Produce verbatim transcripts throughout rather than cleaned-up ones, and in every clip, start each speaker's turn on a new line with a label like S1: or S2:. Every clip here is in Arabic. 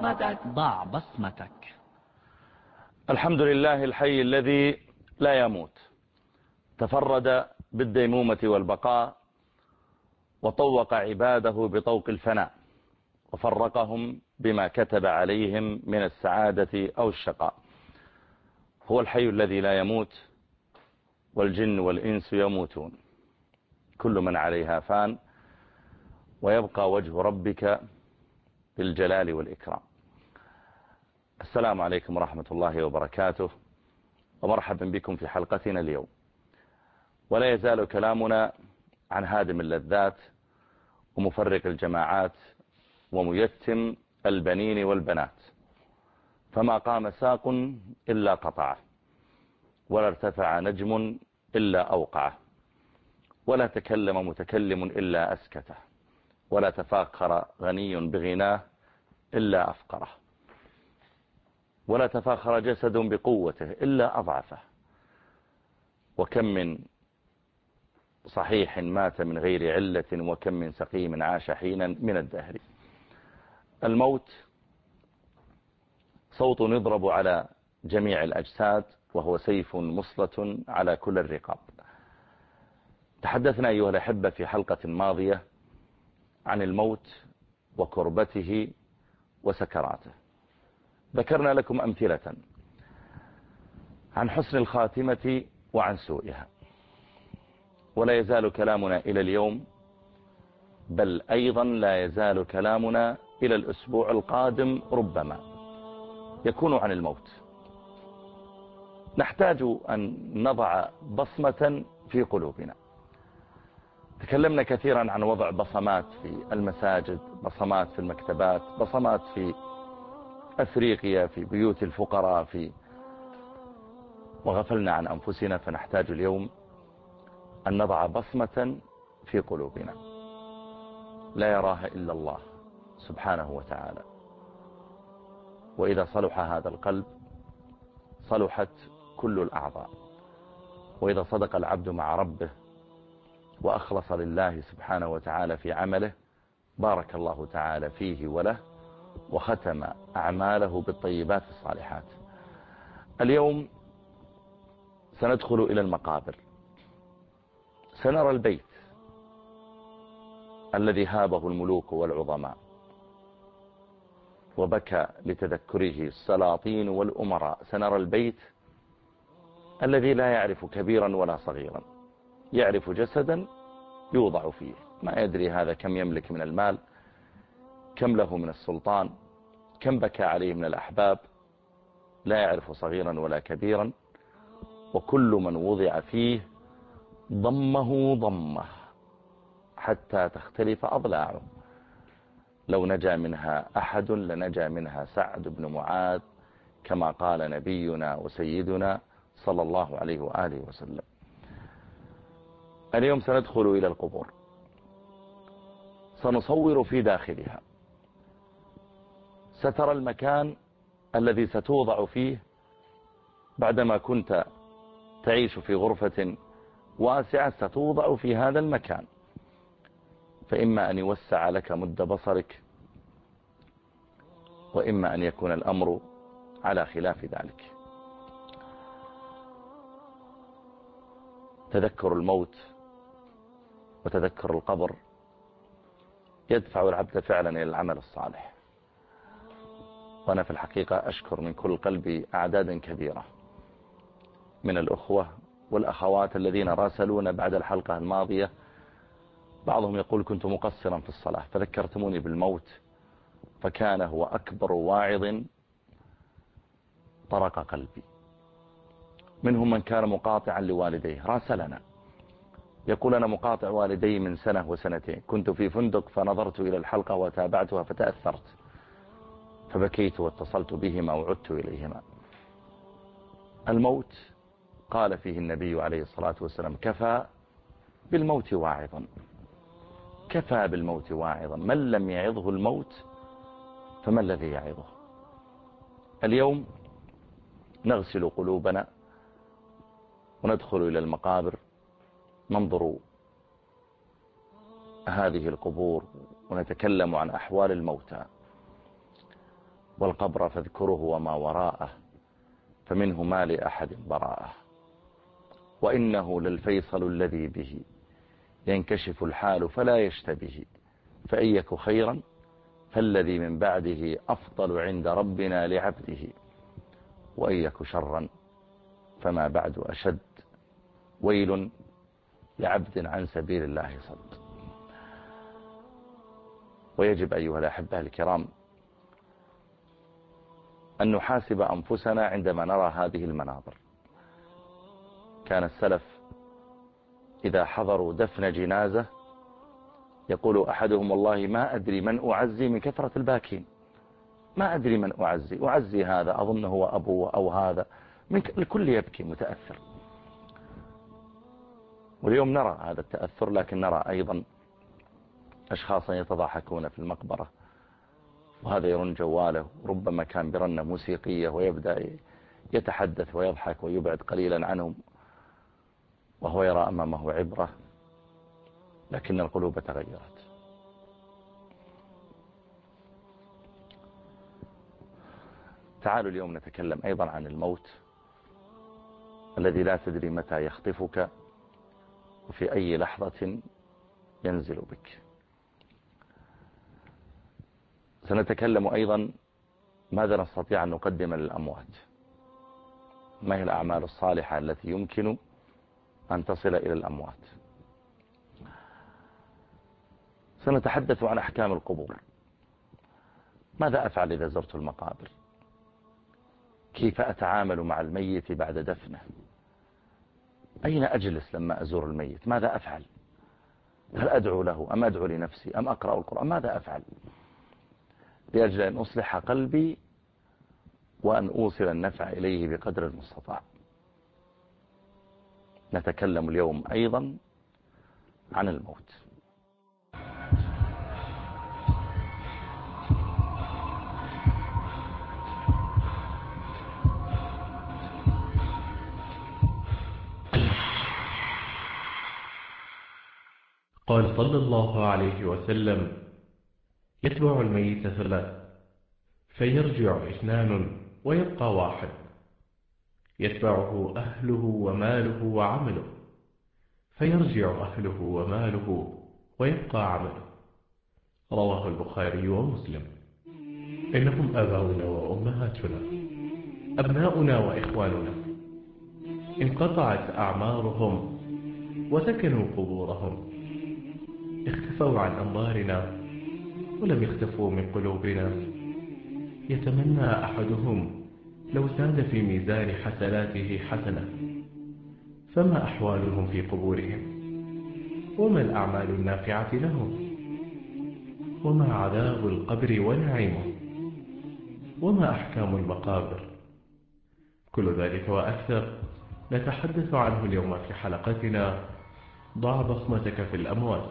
S1: بصمتك. ضع بصمتك.
S2: الحمد لله الحي الذي لا يموت، تفرد بالديمومة والبقاء، وطوق عباده بطوق الفناء، وفرقهم بما كتب عليهم من السعادة أو الشقاء. هو الحي الذي لا يموت، والجن والإنس يموتون، كل من عليها فان، ويبقى وجه ربك بالجلال والإكرام. السلام عليكم ورحمة الله وبركاته، ومرحبا بكم في حلقتنا اليوم. ولا يزال كلامنا عن هادم اللذات ومفرق الجماعات وميتم البنين والبنات، فما قام ساق إلا قطعه، ولا ارتفع نجم إلا أوقعه، ولا تكلم متكلم إلا أسكته، ولا تفاخر غني بغناه إلا أفقره، ولا تفاخر جسد بقوته إلا أضعفه. وكم من صحيح مات من غير علة، وكم من سقيم عاش حينا من الدهر. الموت صوت يضرب على جميع الأجساد، وهو سيف مسلط على كل الرقاب. تحدثنا أيها الأحبة في حلقة ماضية عن الموت وكربته وسكراته. ذكرنا لكم أمثلة عن حسن الخاتمة وعن سوءها، ولا يزال كلامنا إلى اليوم، بل أيضا لا يزال كلامنا إلى الأسبوع القادم ربما يكون عن الموت. نحتاج أن نضع بصمة في قلوبنا. تكلمنا كثيرا عن وضع بصمات في المساجد، بصمات في المكتبات، بصمات في أفريقيا، في بيوت الفقراء، في وغفلنا عن أنفسنا. فنحتاج اليوم أن نضع بصمة في قلوبنا لا يراها إلا الله سبحانه وتعالى. وإذا صلح هذا القلب صلحت كل الأعضاء، وإذا صدق العبد مع ربه وأخلص لله سبحانه وتعالى في عمله بارك الله تعالى فيه وله، وختم أعماله بالطيبات الصالحات. اليوم سندخل إلى المقابر، سنرى البيت الذي هابه الملوك والعظماء وبكى لتذكره السلاطين والأمراء. سنرى البيت الذي لا يعرف كبيرا ولا صغيرا، يعرف جسدا يوضع فيه، ما يدري هذا كم يملك من المال، كم له من السلطان، كم بكى عليه من الأحباب، لا يعرف صغيرا ولا كبيرا. وكل من وضع فيه ضمه ضمه حتى تختلف أضلاعه. لو نجا منها أحد لنجا منها سعد بن معاذ، كما قال نبينا وسيدنا صلى الله عليه وآله وسلم. اليوم سندخل إلى القبور، سنصور في داخلها، سترى المكان الذي ستوضع فيه بعدما كنت تعيش في غرفة واسعة، ستوضع في هذا المكان، فإما أن يوسع لك مد بصرك، وإما أن يكون الأمر على خلاف ذلك. تذكر الموت وتذكر القبر يدفع العبد فعلا إلى العمل الصالح. وأنا في الحقيقة أشكر من كل قلبي أعدادا كبيرة من الأخوة والأخوات الذين راسلونا بعد الحلقة الماضية. بعضهم يقول كنت مقصرا في الصلاة فذكرتموني بالموت، فكان هو أكبر واعظ طرق قلبي. منهم من كان مقاطعا لوالديه راسلنا يقول أنا مقاطع والدي من سنة وسنتين، كنت في فندق فنظرت إلى الحلقة وتابعتها فتأثرت فبكيت واتصلت بهما وعدت إليهما. الموت قال فيه النبي عليه الصلاة والسلام كفى بالموت واعظا، كفى بالموت واعظا، من لم يعظه الموت فما الذي يعظه؟ اليوم نغسل قلوبنا وندخل إلى المقابر، ننظر هذه القبور ونتكلم عن أحوال الموتى. والقبر فاذكره وما وراءه فمنه ما لأحد براءه، وإنه للفيصل الذي به ينكشف الحال فلا يشتبه، فإن يك خيرا فالذي من بعده أفضل عند ربنا لعبده، وإن يك شرا فما بعد أشد، ويل لعبد عن سبيل الله صد. ويجب أيها الأحبة الكرام أن نحاسب أنفسنا عندما نرى هذه المناظر. كان السلف إذا حضروا دفن جنازة يقول أحدهم والله ما أدري من أعزي من كثرة الباكين، ما أدري من أعزي، أعزي هذا أظن هو أبوه أو هذا، من الكل يبكي متأثر. واليوم نرى هذا التأثر، لكن نرى أيضا أشخاصا يتضاحكون في المقبرة، وهذا يرن جواله، ربما كان برنة موسيقية ويبدأ يتحدث ويضحك ويبعد قليلا عنهم وهو يرى أمامه عبرة، لكن القلوب تغيرت. تعالوا اليوم نتكلم أيضا عن الموت الذي لا تدري متى يخطفك وفي أي لحظة ينزل بك. سنتكلم أيضا ماذا نستطيع أن نقدم للأموات، ما هي الأعمال الصالحة التي يمكن أن تصل إلى الأموات. سنتحدث عن أحكام القبور، ماذا أفعل إذا زرت المقابر، كيف أتعامل مع الميت بعد دفنه، أين أجلس لما أزور الميت، ماذا أفعل، هل أدعو له أم أدعو لنفسي أم أقرأ القرآن، ماذا أفعل لأجل أن أصلح قلبي وأن أوصل النفع إليه بقدر المستطاع. نتكلم اليوم أيضا عن الموت.
S3: قال صلى الله عليه وسلم: يتبع الميت ثلاث فيرجع اثنان ويبقى واحد، يتبعه أهله وماله وعمله فيرجع أهله وماله ويبقى عمله. رواه البخاري ومسلم. إنهم آباؤنا وأمهاتنا، أبناؤنا وإخواننا، انقطعت أعمارهم وسكنوا قبورهم، اختفوا عن أنظارنا ولم يختفوا من قلوبنا. يتمنى أحدهم لو زاد في ميزان حسناته حسنة، فما أحوالهم في قبورهم، وما الأعمال النافعة لهم، وما عذاب القبر ونعيمه، وما أحكام المقابر. كل ذلك وأكثر نتحدث عنه اليوم في حلقتنا ضع بصمتك في الأموات.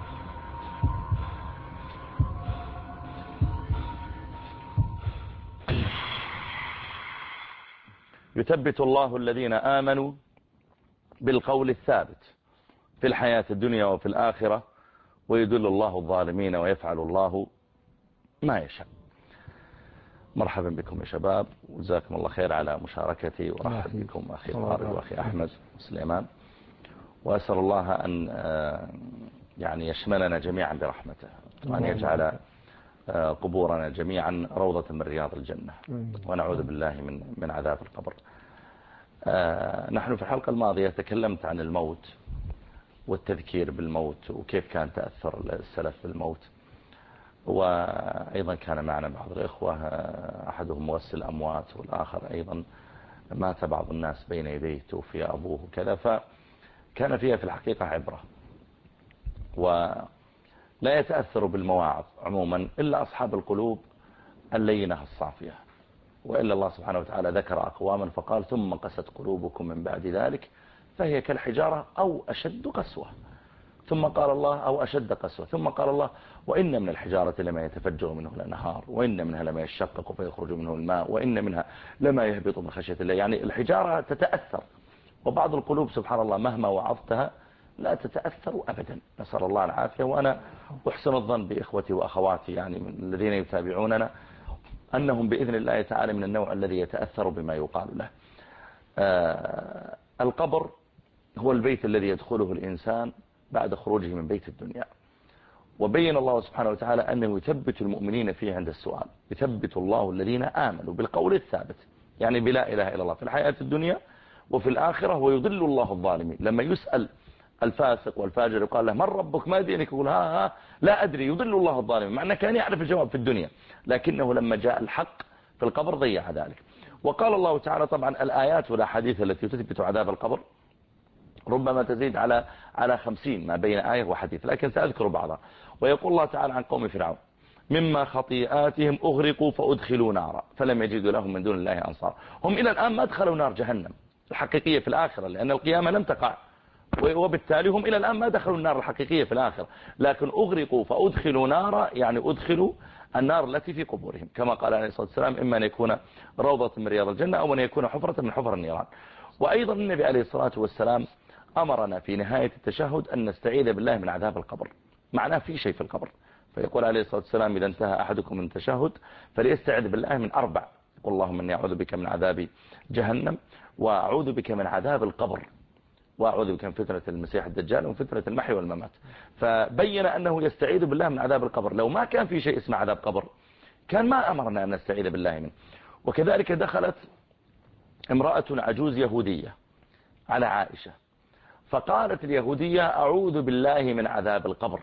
S2: يثبت الله الذين آمنوا بالقول الثابت في الحياة الدنيا وفي الآخرة، ويدل الله الظالمين ويفعل الله ما يشاء. مرحبا بكم يا شباب، وجزاكم الله خير على مشاركتي، ورحب بكم أخي طارق وأخي أحمد سليمان، وأسأل الله أن يعني يشملنا جميعا برحمته، وأن يجعل قبورنا جميعا روضة من رياض الجنة، ونعوذ بالله من من عذاب القبر. نحن في الحلقة الماضية تكلمت عن الموت والتذكير بالموت، وكيف كان تأثر السلف بالموت، وأيضا كان معنا بعض الإخوة أحدهم مغسل أموات، والآخر أيضا مات بعض الناس بين يديه، توفي أبوه كذا، فكان فيها في الحقيقة عبرة. ولا يتأثر بالمواعظ عموما إلا أصحاب القلوب اللينة الصافية، وإلا الله سبحانه وتعالى ذكر أقواما فقال: ثم قست قلوبكم من بعد ذلك فهي كالحجارة أو أشد قسوة. ثم قال الله: أو أشد قسوة. ثم قال الله: وإن من الحجارة لما يتفجر منه الأنهار، وإن منها لما يشقق فيخرج منه الماء، وإن منها لما يهبط من خشية الله. يعني الحجارة تتأثر، وبعض القلوب سبحان الله مهما وعظتها لا تتأثر أبدا، نسأل الله العافية. وأنا أحسن الظن بإخوتي وأخواتي يعني من الذين يتابعوننا، أنهم بإذن الله تعالى من النوع الذي يتأثر بما يقال له. آه القبر هو البيت الذي يدخله الإنسان بعد خروجه من بيت الدنيا، وبين الله سبحانه وتعالى أنه يثبت المؤمنين فيه عند السؤال. يثبت الله الذين آمنوا بالقول الثابت، يعني بلا إله إلا الله في الحياة الدنيا وفي الآخرة، ويضل الله الظالمين. لما يسأل الفاسق والفاجر يقال له من ربك ما دينك، يقول ها ها لا أدري، يضل الله الظالمين، مع أنه كان يعرف الجواب في الدنيا، لكنه لما جاء الحق في القبر ضيع ذلك. وقال الله تعالى طبعا الآيات والأحاديث التي تثبت عذاب القبر ربما تزيد على على خمسين ما بين آية وحديث، لكن سأذكر بعضها. ويقول الله تعالى عن قوم فرعون مما خطيئاتهم أغرقوا فأدخلوا نارا فلم يجدوا لهم من دون الله أنصار. هم إلى الآن ما دخلوا نار جهنم الحقيقية في الآخرة، لأن القيامة لم تقع، وبالتالي هم إلى الآن ما دخلوا النار الحقيقية في الآخرة، لكن أغرقوا فأدخلوا نارا، يعني أدخلوا النار التي في قبورهم، كما قال عليه الصلاة والسلام إما أن يكون روضة من رياض الجنة أو أن يكون حفرة من حفر النيران. وأيضا النبي عليه الصلاة والسلام أمرنا في نهاية التشهد أن نستعيذ بالله من عذاب القبر، معناه في شيء في القبر. فيقول عليه الصلاة والسلام إذا انتهى أحدكم من التشهد فليستعذ بالله من أربع، يقول اللهم إني أعوذ بك من عذاب جهنم، وأعوذ بك من عذاب القبر، وأعوذ بك من فتنة المسيح الدجال ومن فتنة المحي والممات. فبين أنه يستعيذ بالله من عذاب القبر. لو ما كان في شيء اسمه عذاب قبر كان ما أمرنا أن نستعيذ بالله منه. وكذلك دخلت امرأة عجوز يهودية على عائشة، فقالت اليهودية أعوذ بالله من عذاب القبر.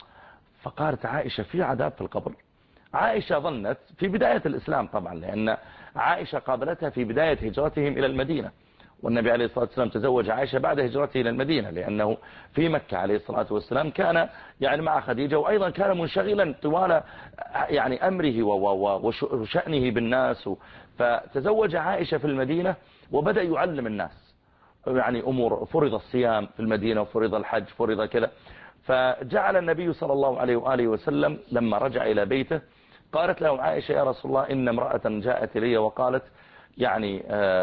S2: فقالت عائشة في عذاب في القبر؟ عائشة ظنت في بداية الإسلام طبعا، لأن عائشة قابلتها في بداية هجرتهم إلى المدينة، والنبي عليه الصلاة والسلام تزوج عائشة بعد هجرته إلى المدينة، لأنه في مكة عليه الصلاة والسلام كان يعني مع خديجة، وأيضا كان منشغلا طوال يعني أمره وشأنه بالناس، فتزوج عائشة في المدينة وبدأ يعلم الناس يعني أمور، فرض الصيام في المدينة وفرض الحج فرض كذا. فجعل النبي صلى الله عليه وآله وسلم لما رجع إلى بيته قالت له عائشة يا رسول الله إن امرأة جاءت إلي وقالت يعني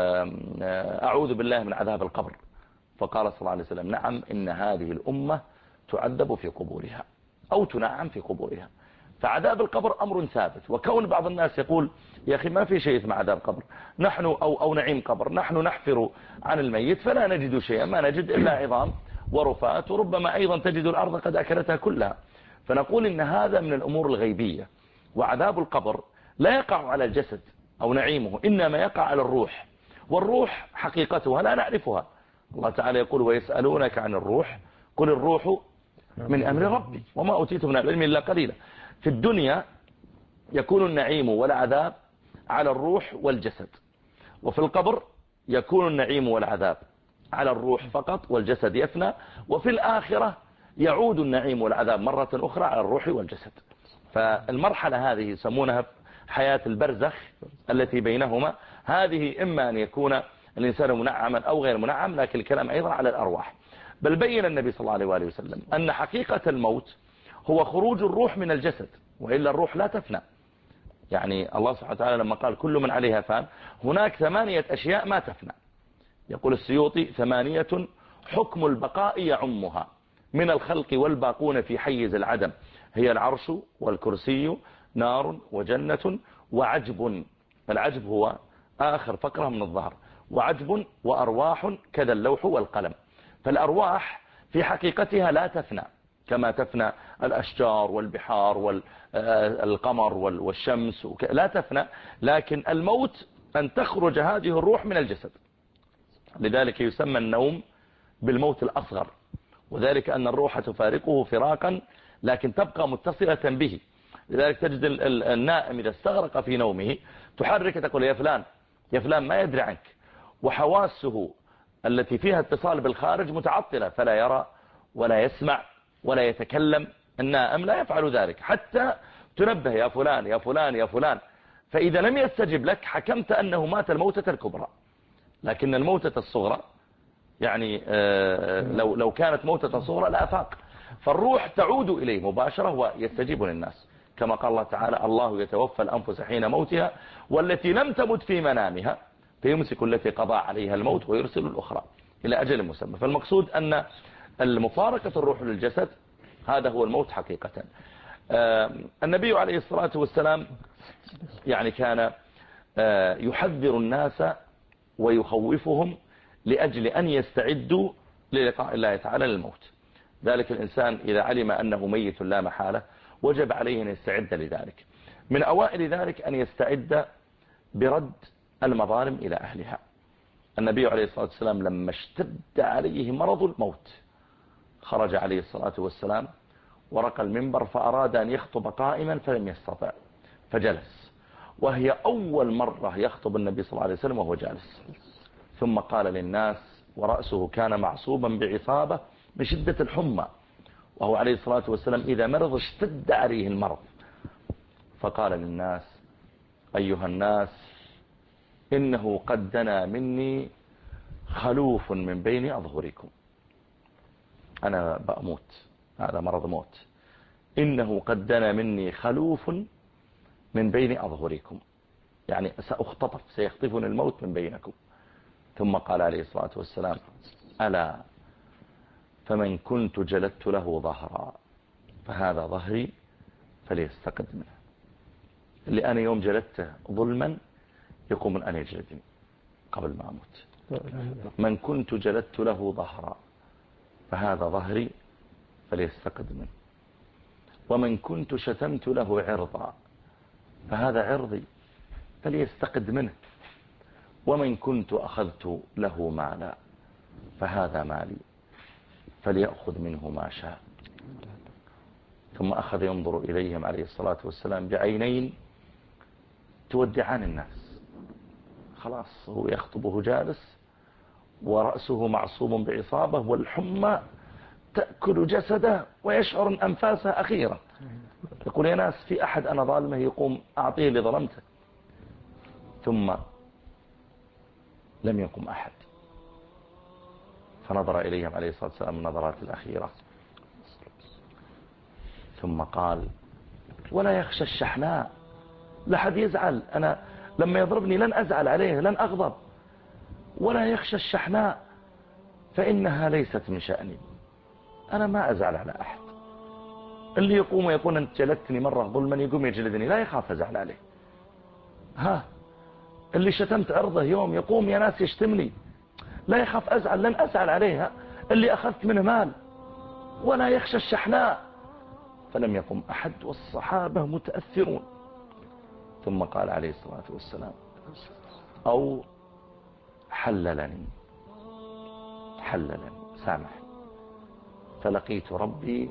S2: أعوذ بالله من عذاب القبر. فقال صلى الله عليه وسلم نعم إن هذه الأمة تعذب في قبورها أو تنعم في قبورها. فعذاب القبر أمر ثابت. وكون بعض الناس يقول يا أخي ما في شيء اسمه عذاب قبر، نحن أو, أو نعيم قبر، نحن نحفر عن الميت فلا نجد شيئا، ما نجد إلا عظام ورفات، وربما أيضا تجد الأرض قد أكلتها كلها. فنقول إن هذا من الأمور الغيبية. وعذاب القبر لا يقع على الجسد أو نعيمه، إنما يقع على الروح، والروح حقيقتها لا نعرفها. الله تعالى يقول ويسألونك عن الروح قل الروح من أمر ربي وما أوتيت من العلم إلا قليلا. في الدنيا يكون النعيم والعذاب على الروح والجسد، وفي القبر يكون النعيم والعذاب على الروح فقط والجسد يفنى، وفي الآخرة يعود النعيم والعذاب مرة أخرى على الروح والجسد. فالمرحلة هذه يسمونها حياة البرزخ التي بينهما، هذه إما أن يكون الإنسان منعما أو غير منعم، لكن الكلام أيضا على الأرواح. بل بين النبي صلى الله عليه وآله وسلم أن حقيقة الموت هو خروج الروح من الجسد، وإلا الروح لا تفنى. يعني الله سبحانه وتعالى لما قال كل من عليها فان، هناك ثمانية أشياء ما تفنى. يقول السيوطي ثمانية حكم البقاء يعمها من الخلق والباقون في حيز العدم، هي العرش والكرسي نار وجنة وعجب. العجب هو آخر فقرة من الظهر، وعجب وأرواح كذا اللوح والقلم. فالأرواح في حقيقتها لا تفنى كما تفنى الأشجار والبحار والقمر والشمس، لا تفنى، لكن الموت أن تخرج هذه الروح من الجسد. لذلك يسمى النوم بالموت الأصغر، وذلك أن الروح تفارقه فراقا لكن تبقى متصلة به. لذلك تجد النائم إذا استغرق في نومه تحرك تقول يا فلان يا فلان ما يدري عنك، وحواسه التي فيها اتصال بالخارج متعطلة، فلا يرى ولا يسمع ولا يتكلم. النائم لا يفعل ذلك حتى تنبه يا فلان يا فلان يا فلان، فإذا لم يستجب لك حكمت أنه مات الموتة الكبرى. لكن الموتة الصغرى يعني لو لو كانت موتة صغرى لا أفاق. فالروح تعود إليه مباشرة ويستجيب للناس، كما قال الله تعالى الله يتوفى الأنفس حين موتها والتي لم تمت في منامها فيمسك التي قضى عليها الموت ويرسل الأخرى إلى أجل مسمى. فالمقصود أن المفارقة الروح للجسد هذا هو الموت حقيقة. النبي عليه الصلاة والسلام يعني كان يحذر الناس ويخوفهم لأجل أن يستعدوا للقاء الله تعالى للموت. ذلك الإنسان إذا علم أنه ميت لا محالة وجب عليه أن يستعد لذلك. من أوائل ذلك أن يستعد برد المظالم إلى أهلها. النبي عليه الصلاة والسلام لما اشتد عليه مرض الموت خرج عليه الصلاة والسلام ورقى المنبر فأراد أن يخطب قائما فلم يستطع فجلس، وهي أول مرة يخطب النبي صلى الله عليه وسلم وهو جالس. ثم قال للناس ورأسه كان معصوبا بعصابة من شدة الحمى، وهو عليه الصلاة والسلام إذا مرض اشتد عليه المرض، فقال للناس أيها الناس إنه قد دنا مني خلوف من بين أظهركم، أنا بأموت، هذا مرض موت، إنه قد دنا مني خلوف من بين أظهركم، يعني سأختطف، سيخطفني الموت من بينكم. ثم قال عليه الصلاة والسلام ألا فمن كنت جلدت له ظهرا فهذا ظهري فليستقد منه. اللي أنا يوم جلدته ظلما يقوم من أن يجلدني قبل ما أموت. من كنت جلدت له ظهرا فهذا ظهري فليستقد منه. ومن كنت شتمت له عرضا فهذا عرضي فليستقد منه. ومن كنت أخذت له مالا فهذا مالي فليأخذ منه ما شاء. ثم أخذ ينظر إليهم عليه الصلاة والسلام بعينين تودعان الناس. خلاص هو يخطبه جالس ورأسه معصوب بعصابة والحمى تأكل جسده ويشعر أنفاسه أخيرا. يقول يا ناس في أحد أنا ظالمه يقوم أعطيه اللي ظلمته. ثم لم يقم أحد، فنظر إليهم عليه الصلاة والسلام النظرات الأخيرة ثم قال ولا يخشى الشحناء، لا حد يزعل، أنا لما يضربني لن أزعل عليه، لن أغضب. ولا يخشى الشحناء فإنها ليست من شأني، أنا ما أزعل على أحد. اللي يقوم ويقول أنت جلدتني مرة ظلما يقوم يجلدني لا يخاف أزعل عليه. ها اللي شتمت عرضه يوم يقوم يا ناس يشتمني لا يخاف أزعل، لن أزعل عليها. اللي أخذت منه مال ولا يخشى الشحناء. فلم يقم أحد والصحابة متأثرون. ثم قال عليه الصلاة والسلام أو حللني حللني سامح. فلقيت ربي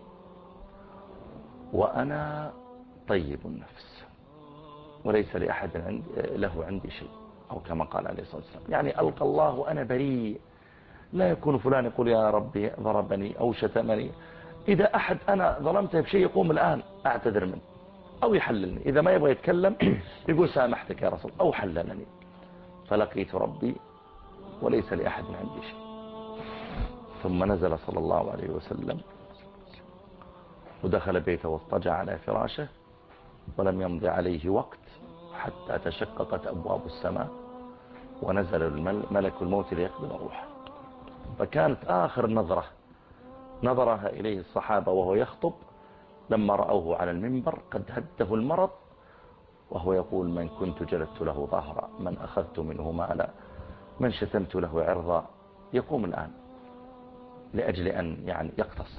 S2: وأنا طيب النفس وليس لأحد عند له عندي شيء، أو كما قال عليه الصلاة والسلام يعني ألقى الله وأنا بريء. لا يكون فلان يقول يا ربي ضربني أو شتمني، إذا أحد أنا ظلمته بشيء يقوم الآن أعتذر منه أو يحللني، إذا ما يبغى يتكلم يقول سامحتك يا رسول أو حللني. فلقيت ربي وليس لأحد عندي شيء. ثم نزل صلى الله عليه وسلم ودخل بيته واضطجع على فراشه، ولم يمضي عليه وقت حتى تشققت أبواب السماء ونزل ملك الموت ليقبض روحه. فكانت آخر نظرة نظرها إليه الصحابة وهو يخطب لما رأوه على المنبر قد هده المرض وهو يقول من كنت جلدت له ظهرا، من أخذت منه مالا، من شتمت له عرضا، يقوم الآن لأجل أن يعني يقتص.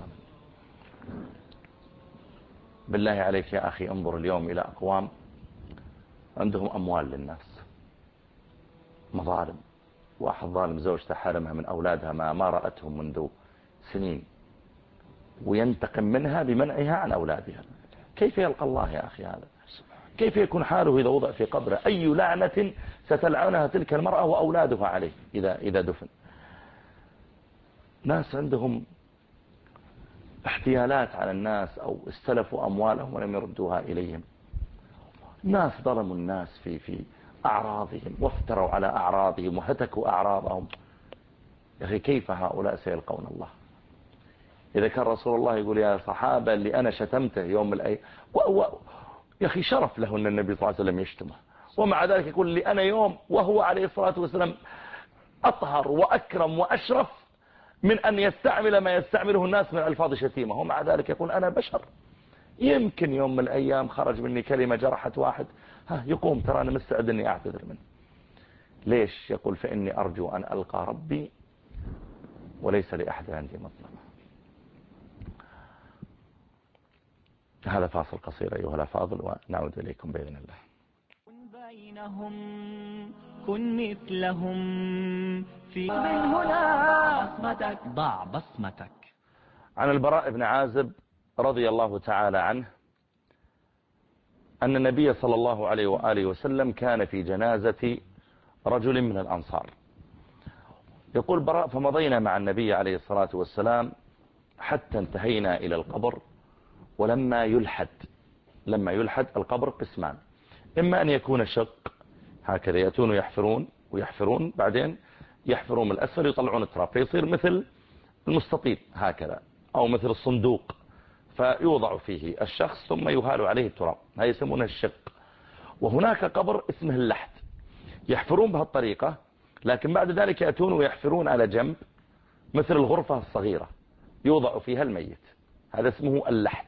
S2: بالله عليك يا أخي انظر اليوم إلى أقوام عندهم أموال للناس، مظالم، واحد ظالم زوجته حرمها من أولادها ما ما رأتهم منذ سنين وينتقم منها بمنعها عن أولادها. كيف يلقى الله يا أخي هذا؟ كيف يكون حاله إذا وضع في قبره؟ أي لعنة ستلعنها تلك المرأة وأولادها عليه إذا إذا دفن. ناس عندهم احتيالات على الناس أو استلفوا أموالهم ولم يردوها إليهم. ناس ظلموا الناس في في أعراضهم وافتروا على أعراضهم وهتكوا أعراضهم. يا أخي كيف هؤلاء سيلقون الله؟ إذا كان رسول الله يقول يا صحابة اللي أنا شتمته يوم الأيام، يا أخي شرف له أن النبي صلى الله عليه وسلم يشتمه، ومع ذلك يقول لي أنا يوم وهو عليه الصلاة والسلام أطهر وأكرم وأشرف من أن يستعمل ما يستعمله الناس من ألفاظ شتيمة، ومع ذلك يقول أنا بشر. يمكن يوم من الأيام خرج مني كلمة جرحت واحد، ها يقوم ترى أنا مستعد أني أعتذر منه. ليش؟ يقول فإني أرجو أن ألقى ربي وليس لأحد عندي مظلمة. هذا فاصل قصير أيها الأفاضل ونعود إليكم بإذن الله.
S1: كن بينهم كن مثلهم في بالهنا بصمتك ضع بصمتك.
S2: عن البراء بن عازب رضي الله تعالى عنه أن النبي صلى الله عليه وآله وسلم كان في جنازة رجل من الأنصار. يقول براء فمضينا مع النبي عليه الصلاة والسلام حتى انتهينا إلى القبر، ولما يلحد، لما يلحد القبر قسمان، إما أن يكون شق هكذا يأتون ويحفرون ويحفرون بعدين يحفرون من الأسفل يطلعون التراب فيصير مثل المستطيل هكذا، أو مثل الصندوق فيوضع فيه الشخص ثم يهال عليه التراب، هذا يسمونه الشق. وهناك قبر اسمه اللحد، يحفرون بهالطريقة، لكن بعد ذلك يأتون ويحفرون على جنب مثل الغرفة الصغيرة يوضع فيها الميت، هذا اسمه اللحد.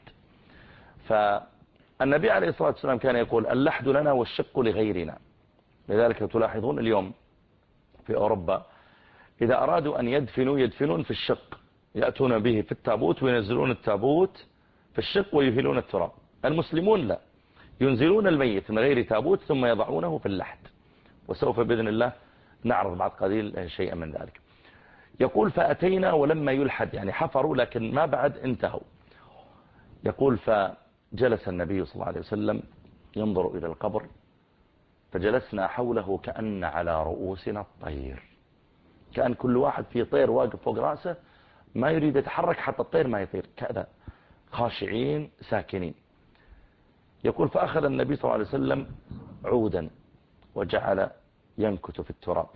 S2: فالنبي عليه الصلاة والسلام كان يقول اللحد لنا والشق لغيرنا. لذلك تلاحظون اليوم في أوروبا إذا أرادوا أن يدفنوا يدفنون في الشق، يأتون به في التابوت وينزلون التابوت في الشق ويهيلون التراب. المسلمون لا، ينزلون الميت من غير تابوت ثم يضعونه في اللحد، وسوف بإذن الله نعرض بعد قليل شيئا من ذلك. يقول فأتينا ولما يلحد، يعني حفروا لكن ما بعد انتهوا. يقول فجلس النبي صلى الله عليه وسلم ينظر إلى القبر، فجلسنا حوله كأن على رؤوسنا الطير، كأن كل واحد في طير واقف فوق رأسه ما يريد يتحرك حتى الطير ما يطير، كذا خاشعين ساكنين. يقول فأخذ النبي صلى الله عليه وسلم عودا وجعل ينكت في التراب،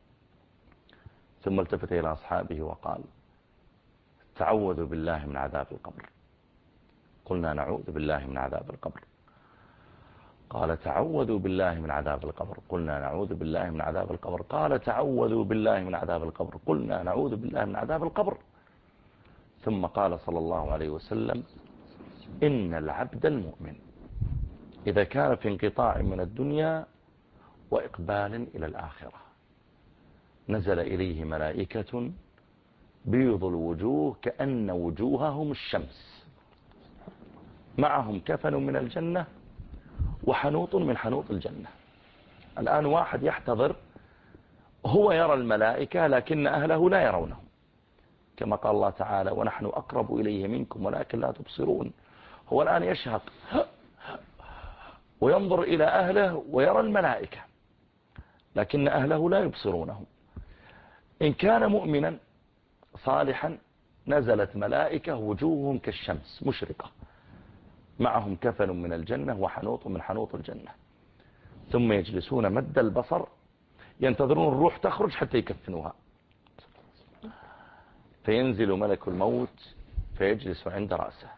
S2: ثم التفت إلى أصحابه وقال تعوذوا بالله من عذاب القبر. قلنا نعوذ بالله من عذاب القبر. قال تعوذوا بالله من عذاب القبر. قلنا نعوذ بالله من عذاب القبر. قال تعوذوا بالله من عذاب القبر. قلنا نعوذ بالله من عذاب القبر. ثم قال صلى الله عليه وسلم إن العبد المؤمن إذا كان في انقطاع من الدنيا وإقبال إلى الآخرة نزل إليه ملائكة بيض الوجوه كأن وجوههم الشمس، معهم كفن من الجنة وحنوط من حنوط الجنة. الآن واحد يحتضر هو يرى الملائكة لكن أهله لا يرونه، كما قال الله تعالى ونحن أقرب إليه منكم ولكن لا تبصرون. هو الآن يشهق وينظر إلى أهله ويرى الملائكة لكن أهله لا يبصرونه. إن كان مؤمنا صالحا نزلت ملائكة وجوههم كالشمس مشرقة، معهم كفن من الجنة وحنوط من حنوط الجنة، ثم يجلسون مد البصر ينتظرون الروح تخرج حتى يكفنوها، فينزل ملك الموت فيجلس عند رأسه.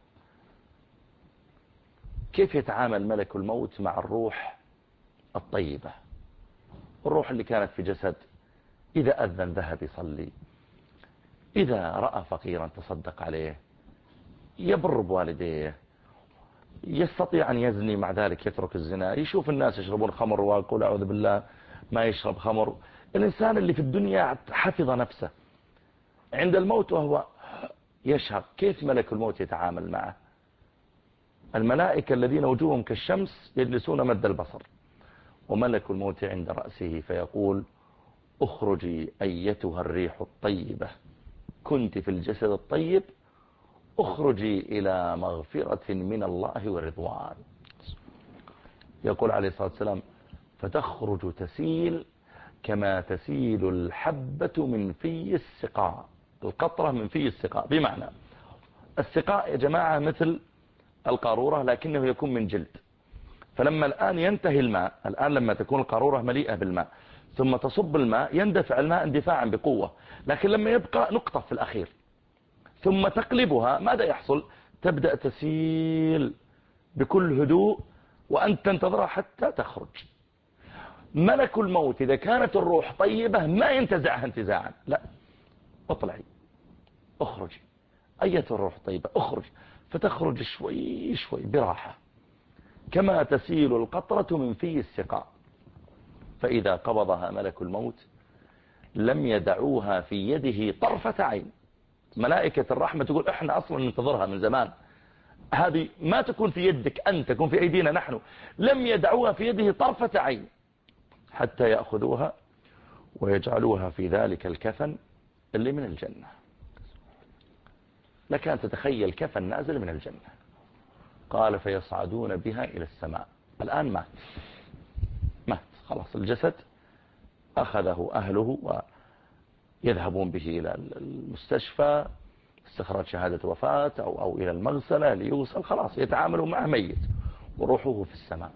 S2: كيف يتعامل ملك الموت مع الروح الطيبة؟ الروح اللي كانت في جسد إذا أذن ذهب يصلي، إذا رأى فقيرا تصدق عليه، يبر بوالديه، يستطيع أن يزني مع ذلك يترك الزنا، يشوف الناس يشربون خمر ويقول أعوذ بالله ما يشرب خمر. الإنسان اللي في الدنيا حفظ نفسه عند الموت وهو يشهق، كيف ملك الموت يتعامل معه؟ الملائكة الذين وجوههم كالشمس يجلسون مد البصر، وملك الموت عند رأسه فيقول اخرجي أيتها الريح الطيبة كنت في الجسد الطيب، اخرجي إلى مغفرة من الله ورضوان. يقول عليه الصلاة والسلام فتخرج تسيل كما تسيل الحبة من في السقاء، القطرة من في السقاء، بمعنى السقاء يا جماعة مثل القارورة لكنه يكون من جلد، فلما الآن ينتهي الماء، الآن لما تكون القارورة مليئة بالماء ثم تصب الماء يندفع الماء اندفاعا بقوة، لكن لما يبقى نقطة في الأخير ثم تقلبها ماذا يحصل؟ تبدأ تسيل بكل هدوء وأنت تنتظرها حتى تخرج. ملك الموت إذا كانت الروح طيبة ما ينتزعها انتزاعا، لا، اطلعي اخرجي أيتها الروح طيبة اخرج، فتخرج شوي شوي براحة كما تسيل القطرة من في السقاء. فإذا قبضها ملك الموت لم يدعوها في يده طرفة عين. ملائكة الرحمة تقول احنا اصلا ننتظرها من زمان، هذه ما تكون في يدك أنت، تكون في أيدينا نحن. لم يدعوها في يده طرفة عين حتى يأخذوها ويجعلوها في ذلك الكفن اللي من الجنة. لك أن تتخيل كفن نازل من الجنة. قال فيصعدون بها إلى السماء. الآن مات مات خلاص، الجسد أخذه أهله ويذهبون به إلى المستشفى استخراج شهادة وفاة أو, أو إلى المغسلة ليوصل، خلاص يتعاملوا معه ميت وروحه في السماء.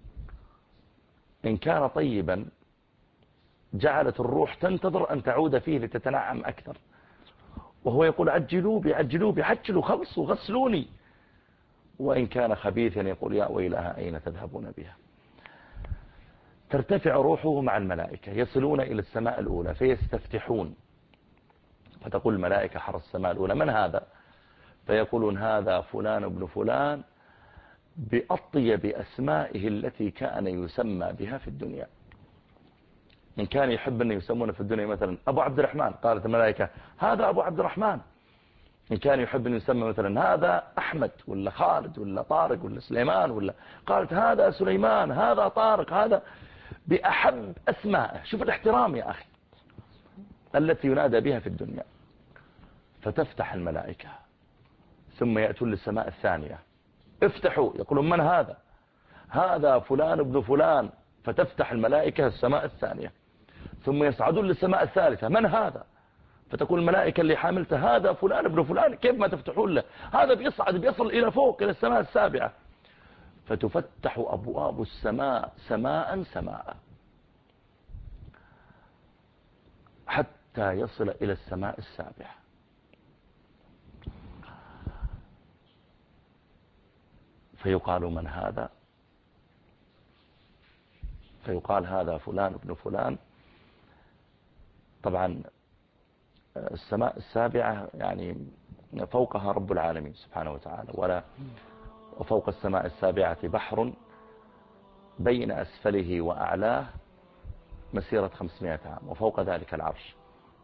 S2: إن كان طيبا جعلت الروح تنتظر أن تعود فيه لتتنعم أكثر، وهو يقول عجلوا بي عجلوا بي عجلوا خلصوا غسلوني. وإن كان خبيثا يقول يا ويلها أين تذهبون بها. ترتفع روحه مع الملائكة، يصلون إلى السماء الأولى فيستفتحون، فتقول الملائكة حر السماء الأولى من هذا؟ فيقولون هذا فلان ابن فلان بأطيب أسمائه التي كان يسمى بها في الدنيا. إن كان يحب أن يسمونه في الدنيا مثلا أبو عبد الرحمن، قالت الملائكة هذا أبو عبد الرحمن. إن كان يحب أن يسمى مثلا هذا أحمد ولا خالد ولا طارق ولا سليمان، ولا قالت هذا سليمان هذا طارق، هذا بأحب أسمائه. شوف الاحترام يا أخي التي ينادى بها في الدنيا. فتفتح الملائكة ثم يأتون للسماء الثانية، افتحوا، يقولون من هذا؟ هذا فلان ابن فلان. فتفتح الملائكة السماء الثانية، ثم يصعدون للسماء الثالثة، من هذا؟ فتقول الملائكة اللي حاملته هذا فلان ابن فلان. كيف ما تفتحون له؟ هذا بيصعد بيصل إلى فوق إلى السماء السابعة. فتفتح أبواب السماء سماء سماء حتى يصل إلى السماء السابعة. فيقال من هذا؟ فيقال هذا فلان ابن فلان. طبعا السماء السابعة يعني فوقها رب العالمين سبحانه وتعالى، ولا وفوق السماء السابعة بحر بين أسفله وأعلاه مسيرة خمسمائة عام، وفوق ذلك العرش.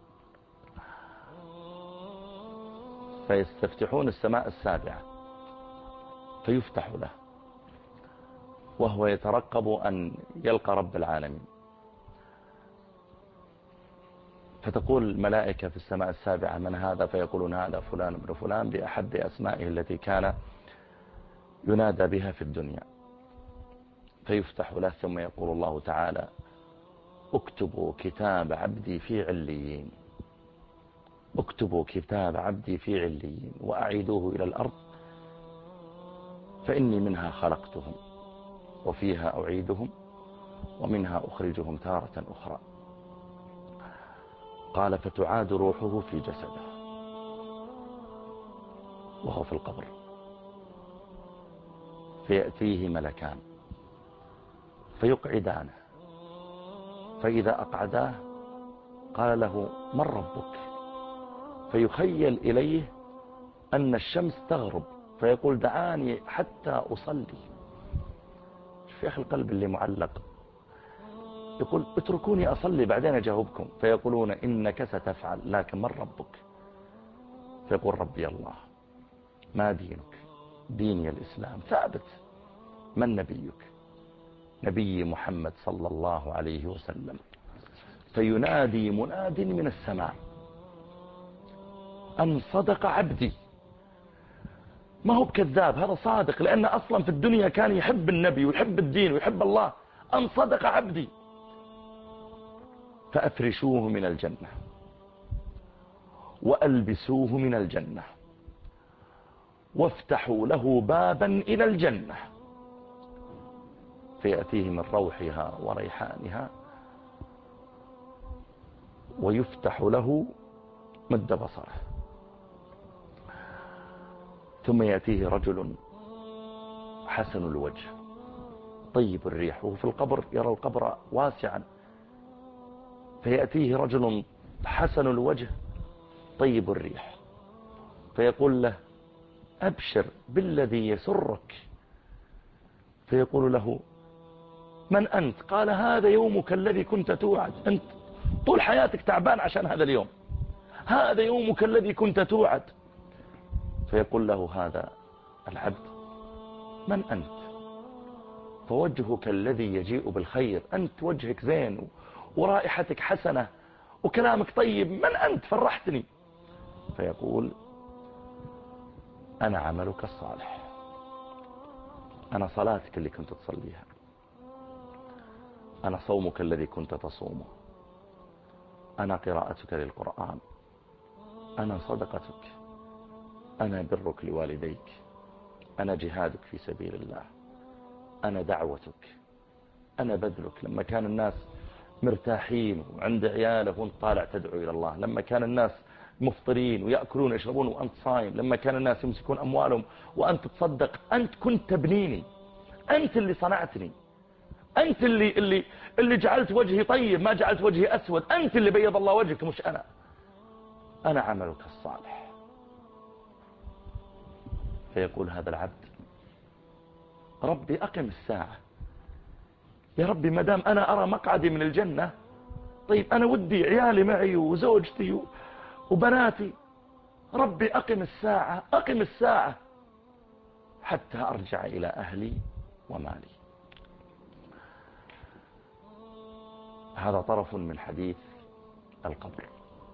S2: فيستفتحون السماء السابعة فيفتح له، وهو يترقب أن يلقى رب العالمين. فتقول الملائكة في السماء السابعة من هذا؟ فيقولون هذا فلان ابن فلان بأحب أسمائه التي كان ينادى بها في الدنيا. فيفتح له، ثم يقول الله تعالى اكتبوا كتاب عبدي في عليين، اكتبوا كتاب عبدي في عليين وأعيدوه إلى الأرض فإني منها خلقتهم وفيها أعيدهم ومنها أخرجهم تارة أخرى. قال فتعاد روحه في جسده وهو في القبر، فيأتيه ملكان فيقعدانه، فإذا أقعداه قال له من ربك؟ فيخيل إليه أن الشمس تغرب، فيقول دعاني حتى أصلي. في أخي القلب اللي معلق يقول اتركوني أصلي بعدين أجاوبكم. فيقولون إنك ستفعل لكن من ربك؟ فيقول ربي الله. ما دينك؟ ديني الإسلام ثابت. من نبيك؟ نبي محمد صلى الله عليه وسلم. فينادي مناد من السماء أن صدق عبدي. ما هو بكذاب، هذا صادق، لأن أصلا في الدنيا كان يحب النبي ويحب الدين ويحب الله. أن صدق عبدي. فأفرشوه من الجنة وألبسوه من الجنة وافتحوا له بابا إلى الجنة فيأتيه من روحها وريحانها ويفتح له مد بصره. ثم يأتيه رجل حسن الوجه طيب الريح، وهو في القبر يرى القبر واسعا. فيأتيه رجل حسن الوجه طيب الريح فيقول له أبشر بالذي يسرك. فيقول له من أنت؟ قال هذا يومك الذي كنت توعد، أنت طول حياتك تعبان عشان هذا اليوم، هذا يومك الذي كنت توعد. فيقول له هذا العبد من أنت؟ فوجهك الذي يجيء بالخير، أنت وجهك زين ورائحتك حسنة وكلامك طيب، من أنت؟ فرحتني. فيقول أنا عملك الصالح، أنا صلاتك اللي كنت تصليها، أنا صومك الذي كنت تصومه، أنا قراءتك للقرآن، أنا صدقتك، أنا برك لوالديك، أنا جهادك في سبيل الله، أنا دعوتك، أنا بذلك لما كان الناس مرتاحين وعند عياله وانت طالع تدعو إلى الله، لما كان الناس مفطرين ويأكلون ويشربون وأنت صايم، لما كان الناس يمسكون أموالهم وأنت تصدق، أنت كنت تبنيني، أنت اللي صنعتني، أنت اللي, اللي, اللي جعلت وجهي طيب ما جعلت وجهي أسود، أنت اللي بيض الله وجهك مش أنا، أنا عملك الصالح. فيقول هذا العبد ربي أقم الساعة، يا ربي مدام أنا أرى مقعدي من الجنة، طيب أنا ودي عيالي معي وزوجتي وبناتي، ربي أقم الساعة أقم الساعة حتى أرجع إلى أهلي ومالي. هذا طرف من حديث القبر.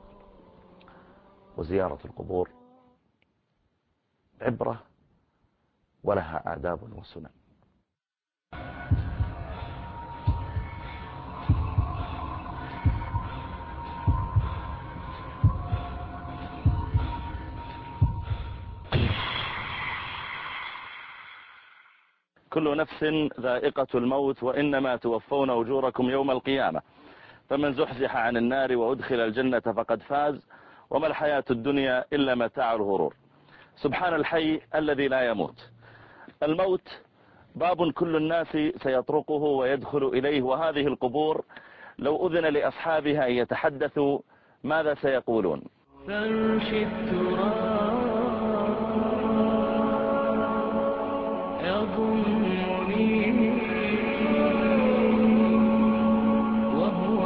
S2: وزيارة القبور عبرة ولها آداب وسنن. كل نفس ذائقة الموت وإنما توفون أجوركم يوم القيامة، فمن زحزح عن النار وأدخل الجنة فقد فاز، وما الحياة الدنيا إلا متاع الغرور. سبحان الحي الذي لا يموت. الموت باب كل الناس سيطرقه ويدخل إليه، وهذه القبور لو أذن لأصحابها أن يتحدثوا ماذا سيقولون؟
S1: فرش التراب يضمني وهو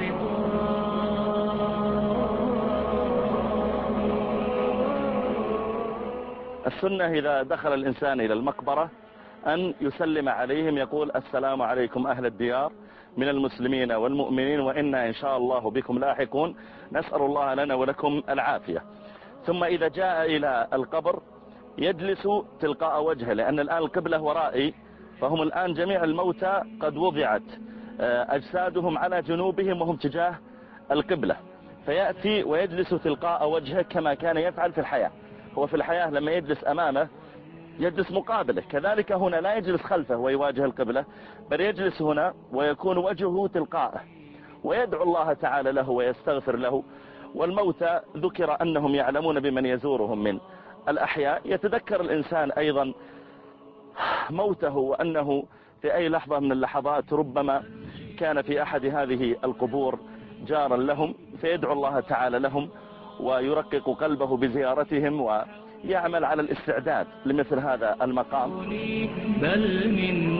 S1: غطاء.
S2: السنة إذا دخل الإنسان إلى المقبرة أن يسلم عليهم، يقول السلام عليكم أهل الديار من المسلمين والمؤمنين وإنا إن شاء الله بكم لاحقون، نسأل الله لنا ولكم العافية. ثم إذا جاء إلى القبر يجلس تلقاء وجهه، لأن الآن القبلة ورائي، فهم الآن جميع الموتى قد وضعت أجسادهم على جنوبهم وهم تجاه القبلة، فيأتي ويجلس تلقاء وجهه كما كان يفعل في الحياة. هو في الحياة لما يجلس أمامه يجلس مقابله، كذلك هنا لا يجلس خلفه ويواجه القبلة، بل يجلس هنا ويكون وجهه تلقاءه ويدعو الله تعالى له ويستغفر له. والموتى ذكر أنهم يعلمون بمن يزورهم من الأحياء. يتذكر الإنسان أيضا موته، وأنه في أي لحظة من اللحظات ربما كان في أحد هذه القبور جارا لهم، فيدعو الله تعالى لهم ويرقق قلبه بزيارتهم ويعمل على الاستعداد لمثل هذا المقام.
S1: بل من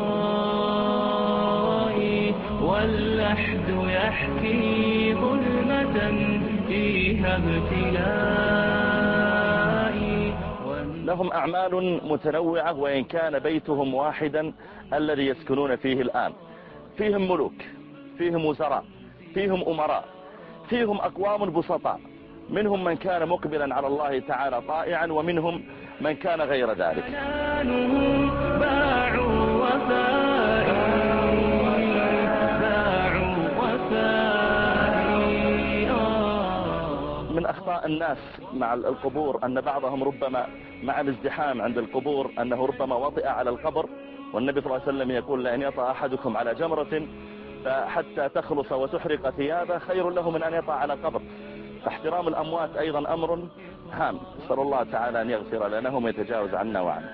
S1: ورائي واللحد يحكي ظلمة فيها ابتلائي.
S2: لهم أعمال متنوعة وإن كان بيتهم واحدا الذي يسكنون فيه الآن. فيهم ملوك، فيهم وزراء، فيهم أمراء، فيهم أقوام بسطاء، منهم من كان مقبلا على الله تعالى طائعا، ومنهم من كان غير ذلك. من أخطاء الناس مع القبور أن بعضهم ربما مع الازدحام عند القبور أنه ربما وطئ على القبر، والنبي صلى الله عليه وسلم يقول لأن يطأ أحدكم على جمرة فحتى تخلص وتحرق ثيابه خير له من أن يطأ على قبر. فاحترام الأموات أيضا أمر هام، نسأل الله تعالى أن يغفر لنا ويتجاوز عنا وعنه.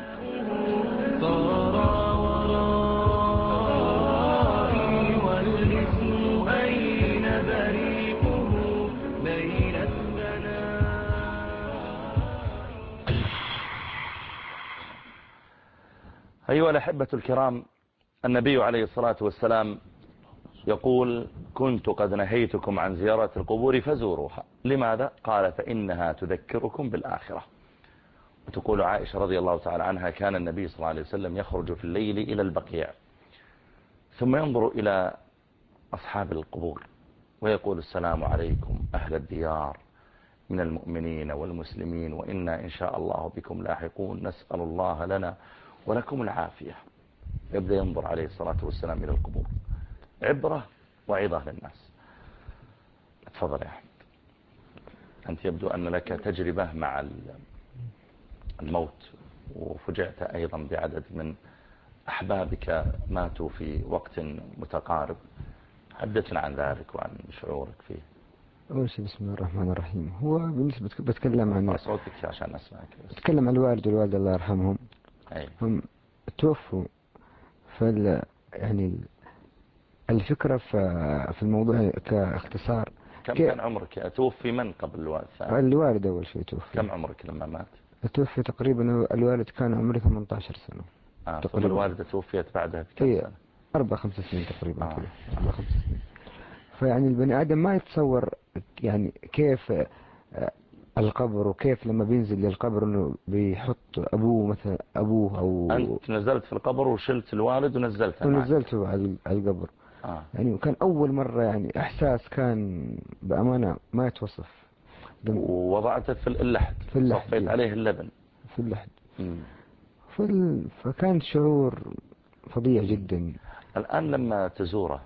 S2: أيها الأحبة الكرام، النبي عليه الصلاة والسلام يقول: كنت قد نهيتكم عن زيارة القبور فزوروها. لماذا؟ قال: فإنها تذكركم بالآخرة. وتقول عائشة رضي الله تعالى عنها: كان النبي صلى الله عليه وسلم يخرج في الليل إلى البقيع ثم ينظر إلى أصحاب القبور ويقول: السلام عليكم أهل الديار من المؤمنين والمسلمين وإنا إن شاء الله بكم لاحقون، نسأل الله لنا ولكم العافية. يبدأ ينظر عليه الصلاة والسلام إلى القبور، عبرة وعظة للناس. تفضل يا أحمد، أنت يبدو أن لك تجربة مع الموت، وفجعت أيضا بعدد من أحبابك ماتوا في وقت متقارب. حدثنا عن ذلك وعن شعورك فيه.
S4: أول شيء بسم الله الرحمن الرحيم. هو بالنسبة بتكلم عن
S2: صوتك عشان أسمعك.
S4: بتكلم عن الوالد والوالدة الله يرحمهم.
S2: أي.
S4: هم توفوا. فال يعني الفكرة في الموضوع كاختصار.
S2: كم كان عمرك؟ توفي من قبل الوالد؟
S4: الوالد أول شيء توفي.
S2: كم عمرك لما مات؟
S4: توفي تقريبا الوالد كان عمري ثمانية عشر سنة.
S2: آه. ثم الوالدة توفيت بعدها بكم
S4: إيه.
S2: سنة؟
S4: أربع خمس سنين تقريبا.
S2: آه.
S4: كده أربع خمس سنين. فيعني البني آدم ما يتصور يعني كيف القبر، وكيف لما بينزل للقبر انه بيحط ابوه مثلا ابوه او
S2: انت نزلت في القبر وشلت الوالد ونزلته
S4: ونزلته على القبر.
S2: آه.
S4: يعني كان اول مرة يعني احساس كان بامانة ما يتوصف.
S2: ووضعته في اللحد،
S4: في اللحد
S2: صفيت عليه اللبن
S4: في اللحد.
S2: مم.
S4: فال... فكان شعور فظيع جدا.
S2: الان لما تزوره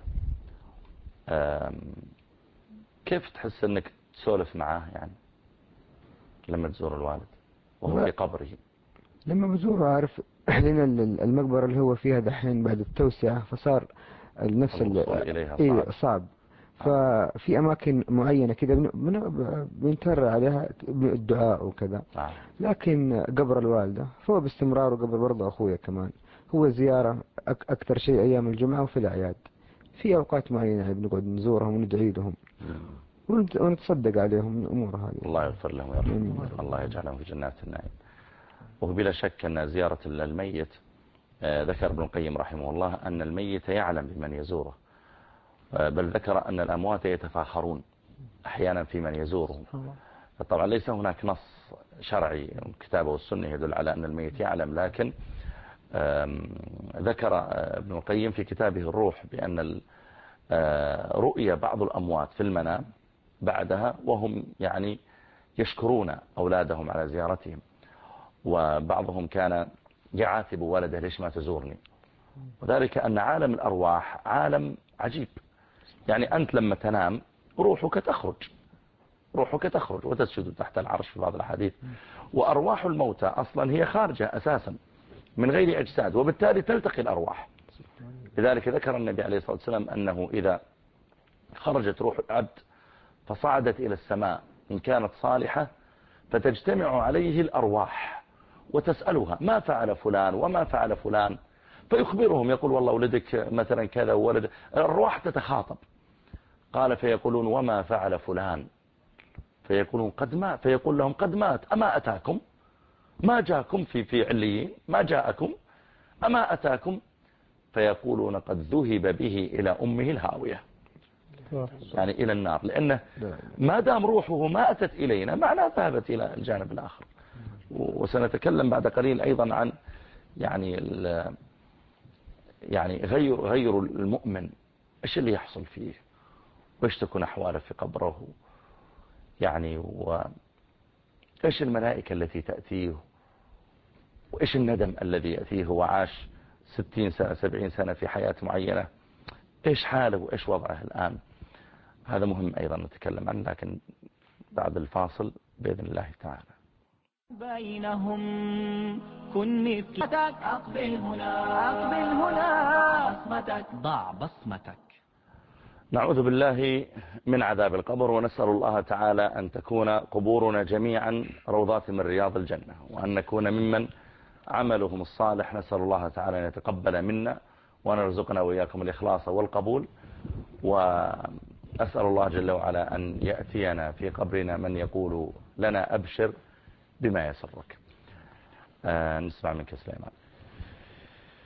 S2: كيف تحس انك تسولف معاه يعني لما تزور الوالد وهو في قبره؟
S4: لما بزوره عارف لنا المقبرة اللي هو فيها دحين بعد التوسعة فصار نفس
S2: الوصول إليها
S4: صعب,
S2: صعب.
S4: صعب. ففي أماكن معينة كده بنتر عليها الدعاء وكذا.
S2: آه.
S4: لكن قبر الوالدة فهو باستمرار، وقبر برضه أخويا كمان هو زيارة أكثر شيء أيام الجمعة وفي الأعياد. في أوقات معينة بنقعد نزورهم وندعي لهم ونتصدق عليهم من الأمور هذه.
S2: الله يغفر لهم ويرحمهم، الله يجعلهم في جنات النعيم. وبلا شك أن زيارة الميت ذكر ابن القيم رحمه الله أن الميت يعلم بمن يزوره، بل ذكر أن الأموات يتفاخرون أحيانا في من يزورهم. طبعا ليس هناك نص شرعي الكتاب والسنة يدل على أن الميت يعلم، لكن ذكر ابن القيم في كتابه الروح بأن رؤية بعض الأموات في المنام بعدها وهم يعني يشكرون أولادهم على زيارتهم، وبعضهم كان يعاتب ولده: ليش ما تزورني؟ وذلك أن عالم الأرواح عالم عجيب. يعني أنت لما تنام روحك تخرج روحك تخرج وتسجد تحت العرش في بعض الحديث، وأرواح الموتى أصلا هي خارجة أساسا من غير أجساد، وبالتالي تلتقي الأرواح. لذلك ذكر النبي عليه الصلاة والسلام أنه إذا خرجت روح العبد فصعدت إلى السماء إن كانت صالحة فتجتمع عليه الأرواح وتسألها: ما فعل فلان وما فعل فلان؟ فيخبرهم، يقول: والله ولدك مثلا كذا وولد. الأرواح تتخاطب. قال: فيقولون: وما فعل فلان؟ فيقولون: قد مات. فيقول لهم: قد مات. أما أتاكم؟ ما جاءكم في في عليين؟ ما جاءكم؟ أما أتاكم؟ فيقولون: قد ذهب به إلى أمه الهاوية، يعني إلى النار، لأنه ما دام روحه ما أتت إلينا معناه ذهبت إلى الجانب الآخر. وسنتكلم بعد قليل أيضا عن يعني يعني غير غير المؤمن إيش اللي يحصل فيه، وإيش تكون أحواله في قبره، يعني وإيش الملائكة التي تأتيه، وإيش الندم الذي يأتيه. هو عاش ستين سنة سبعين سنة في حياة معينة، إيش حاله وإيش وضعه الآن؟ هذا مهم أيضا نتكلم عنه، لكن بعد الفاصل بإذن الله تعالى.
S1: بينهم كن مثلتك، أقبل هنا أقبل هنا، بصمتك ضع بصمتك.
S2: نعوذ بالله من عذاب القبر، ونسأل الله تعالى أن تكون قبورنا جميعا روضات من رياض الجنة، وأن نكون ممن عملهم الصالح. نسأل الله تعالى أن يتقبل منا وأن يرزقنا وإياكم الإخلاص والقبول. وأسأل الله جل وعلا أن يأتينا في قبرنا من يقول لنا: أبشر بما يسرك. آه نسمع منك سليمان.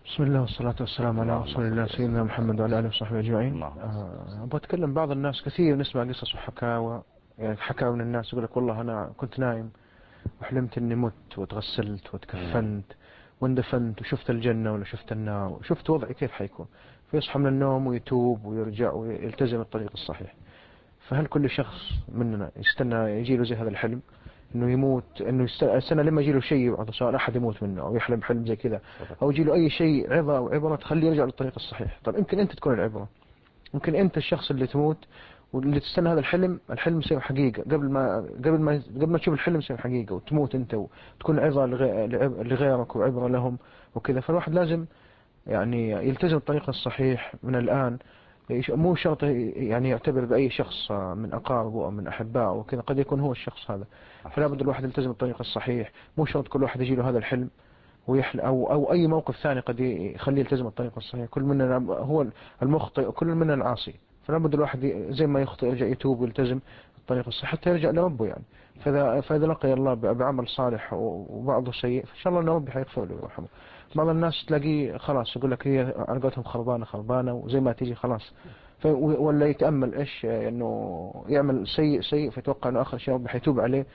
S5: بسم الله والصلاة والسلام على رسول الله سيدنا محمد وعلى آله وصحبه أجمعين. أه بتكلم بعض الناس كثير نسمع قصص وحكاوى، يعني حكاوى من الناس يقول لك والله أنا كنت نايم وحلمت إني مت وتغسلت وتكفنت واندفنت وشفت الجنة ولا شفت النار وشفت وضعي كيف حيكون، فيصحى من النوم ويتوب ويرجع ويلتزم الطريق الصحيح. فهل كل شخص مننا يستنى يجيله زي هذا الحلم انه يموت، انه يستنى لما يجيله شيء سواء احد يموت منه او يحلم حلم زي كذا او يجيله اي شيء عظة او عبرة تخليه يرجع للطريق الصحيح؟ طب يمكن انت تكون العبرة، يمكن انت الشخص اللي تموت واللي تستنى هذا الحلم، الحلم يصير حقيقة قبل ما قبل ما قبل ما تشوف الحلم يصير حقيقة وتموت انت وتكون عظة لغيرك وعبرة لهم وكذا. فالواحد لازم يعني يلتزم الطريق الصحيح من الآن، مو شرط يعني يعتبر بأي شخص من أقاربه أو من أحبائه وكذا، قد يكون هو الشخص هذا. فلا بد الواحد يلتزم الطريق الصحيح، مو شرط كل واحد يجي له هذا الحلم ويحل أو أو أي موقف ثاني قد يخليه يلتزم الطريق الصحيح. كل منا هو المخطئ وكل منا العاصي، فلا بد الواحد زي ما يخطئ يرجع يتوب ويلتزم الطريق الصحيح حتى يرجع لربه يعني. فإذا فإذا لقي الله بعمل صالح وبعضه سيء فإن شاء الله أن ربي حيغفر له ويرحمه. بعض الناس تلاقيه خلاص يقول لك هي علاقتهم خربانة خربانة وزي ما تيجي خلاص، ولا يتأمل إيش إنه يعمل سيء سيء فيتوقع إنه آخر شيء ربي حيتوب عليه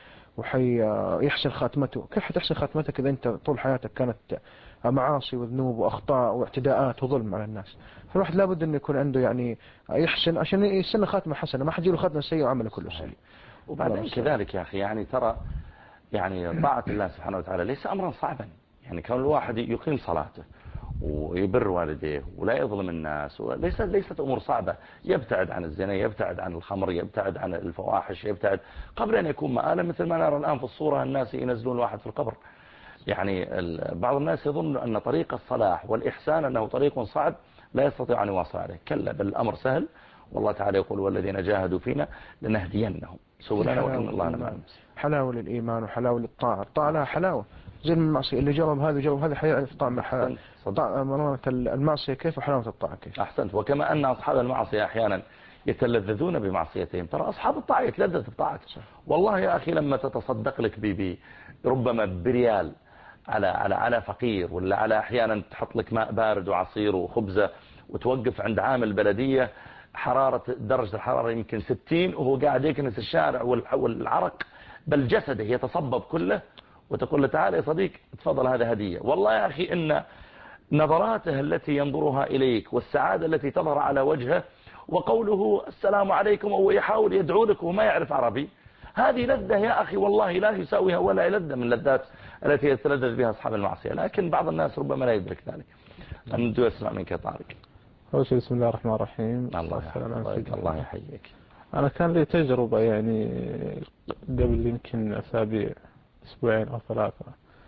S5: وحيحسن خاتمته. كيف حتحسن خاتمتك إذا أنت طول حياتك كانت معاصي وذنوب وأخطاء واعتداءات وظلم على الناس؟ فالواحد لابد إنه يكون عنده يعني يحسن عشان يستنى خاتمة حسنة، ما حد يجيله خاتمة سيئة وعمله كله سيء.
S2: وبعدين كذلك يا أخي يعني ترى يعني طاعة الله سبحانه وتعالى ليس أمرا صعبا، يعني كون الواحد يقيم صلاته ويبر والديه ولا يظلم الناس وليست ليست أمور صعبة، يبتعد عن الزنا، يبتعد عن الخمر، يبتعد عن الفواحش، يبتعد قبل أن يكون مآلا، مثل ما نرى الآن في الصورة الناس ينزلون الواحد في القبر. يعني بعض الناس يظن أن طريق الصلاح والإحسان أنه طريق صعب لا يستطيع أن يواصل عليه، كلا بل الأمر سهل، والله تعالى يقول والذين جاهدوا فينا لنهدينهم سبلنا وإن الله لمع المحسنين.
S5: حلاوة للإيمان وحلاوة للطاعة، الطاعة لها حلاوة زي المعصية، اللي جرب هذا جرب هذا حيعرف طعم مرارة المعصية كيف وحلاوة الطاعة كيف.
S2: أحسنت. وكما أن أصحاب المعصية أحيانا يتلذذون بمعصيتهم، ترى أصحاب الطاعة يتلذذ بطاعته. والله يا أخي لما تتصدق لك بيبي ربما بريال على على على فقير، ولا على أحيانا تحط لك ماء بارد وعصير وخبزة وتوقف عند عامل بلدية حرارة درجة الحرارة يمكن ستين وهو قاعد يكنس الشارع والعرق بل جسده يتصبب كله، وتقول له تعال يا صديق تفضل هذا هدية. والله يا أخي إن نظراته التي ينظرها إليك والسعادة التي تظهر على وجهه وقوله السلام عليكم وهو يحاول يدعو لك وما يعرف عربي، هذه لذة يا أخي والله لا يساويها ولا لذة من اللذات التي يتلذذ بها أصحاب المعصية. لكن بعض الناس ربما لا يدرك ذلك. أن يسمع منك يا طارق.
S6: أول شيء بسم الله الرحمن الرحيم.
S2: الله يحييك. الله يحييك.
S6: أنا كان لي تجربة يعني قبل يمكن أسابيع أسبوعين أو ثلاثة،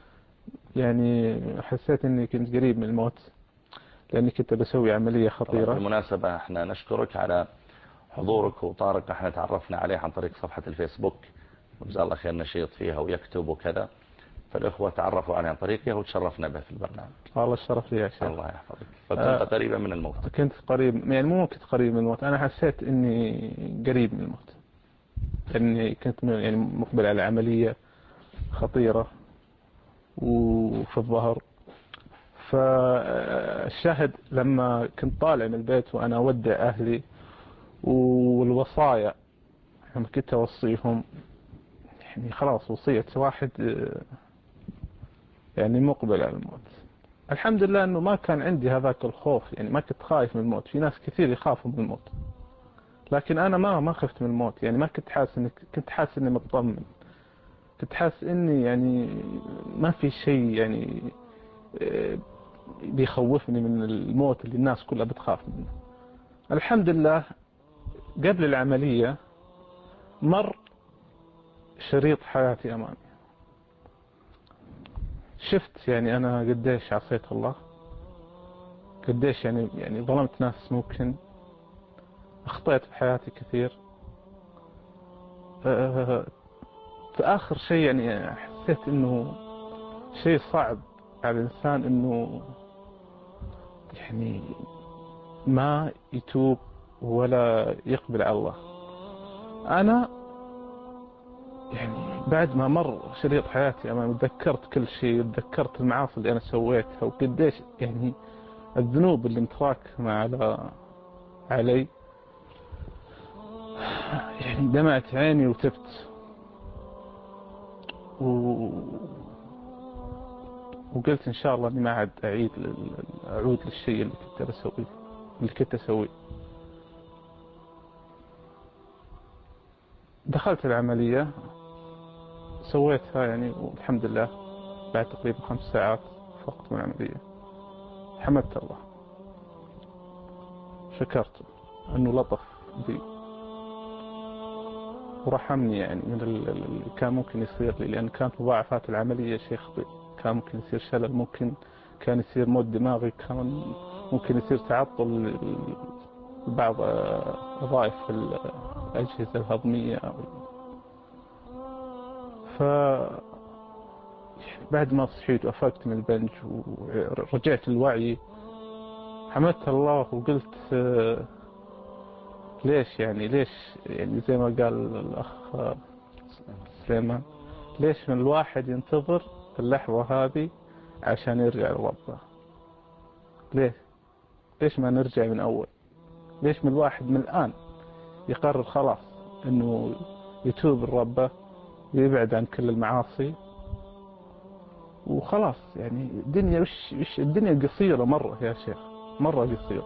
S6: يعني حسيت إني كنت قريب من الموت لأني كنت بسوي عملية خطيرة.
S2: بالمناسبة احنا نشكرك على حضورك، وطارق احنا تعرفنا عليه عن طريق صفحة الفيسبوك وجزاه الله خير نشيط فيها ويكتب وكذا، فالإخوة تعرفوا عليه عن طريقه وتشرفنا به في البرنامج.
S6: الله الشرف لي يا شيخ.
S2: الله يحفظك. فكنت آه قريبا من الموت.
S6: كنت قريب، يعني مو كنت قريب من الموت، أنا حسيت إني قريب من الموت، إني كنت يعني مقبل على عملية خطيرة وفي الظهر. فالشاهد لما كنت طالع من البيت وأنا أودع أهلي والوصايا لما كنت أوصيهم، يعني خلاص وصية واحد يعني مقبل على الموت. الحمد لله أنه ما كان عندي هذاك الخوف، يعني ما كنت خايف من الموت. في ناس كثير يخافوا من الموت، لكن أنا ما ما خفت من الموت، يعني ما كنت حاسس إني كنت حاسس إني مطمن، كنت حاسس إني يعني ما في شيء يعني بيخوفني من الموت اللي الناس كلها بتخاف منه. الحمد لله قبل العملية مر شريط حياتي أمامي، شفت يعني أنا قديش عصيت الله، قديش يعني يعني ظلمت ناس، ممكن أخطأت في حياتي كثير. في آخر شيء يعني حسيت إنه شيء صعب على الإنسان إنه يعني ما يتوب ولا يقبل على الله. أنا يعني بعد ما مر شريط حياتي أمامي تذكرت كل شيء، تذكرت المعاصي اللي أنا سويتها وقديش يعني الذنوب اللي متراكمة على علي يعني دمعت عيني وتبت و... وقلت إن شاء الله إني ما عاد أعيد أعود للشيء اللي كنت أسويه اللي كنت أسويه. دخلت العملية سويتها يعني والحمد لله بعد تقريبا خمس ساعات فقط من العملية. حمدت الله شكرت أنه لطف بي ورحمني يعني من اللي كان ممكن يصير لي، لأن كانت مضاعفات العملية شيء خطير. كان ممكن يصير شلل، ممكن كان يصير موت دماغي، كان ممكن يصير تعطل بعض وظائف الأجهزة الهضمية. ف بعد ما صحيت وأفقت من البنج ورجعت الوعي حمدت الله وقلت ليش يعني ليش يعني زي ما قال الأخ سليمان، ليش من الواحد ينتظر اللحظة هذه عشان يرجع لربه؟ ليش ليش ما نرجع من أول؟ ليش من الواحد من الآن يقرر خلاص إنه يتوب لربه ويبعد عن كل المعاصي وخلاص؟ يعني الدنيا وش وش الدنيا قصيرة مرة يا شيخ، مرة قصيرة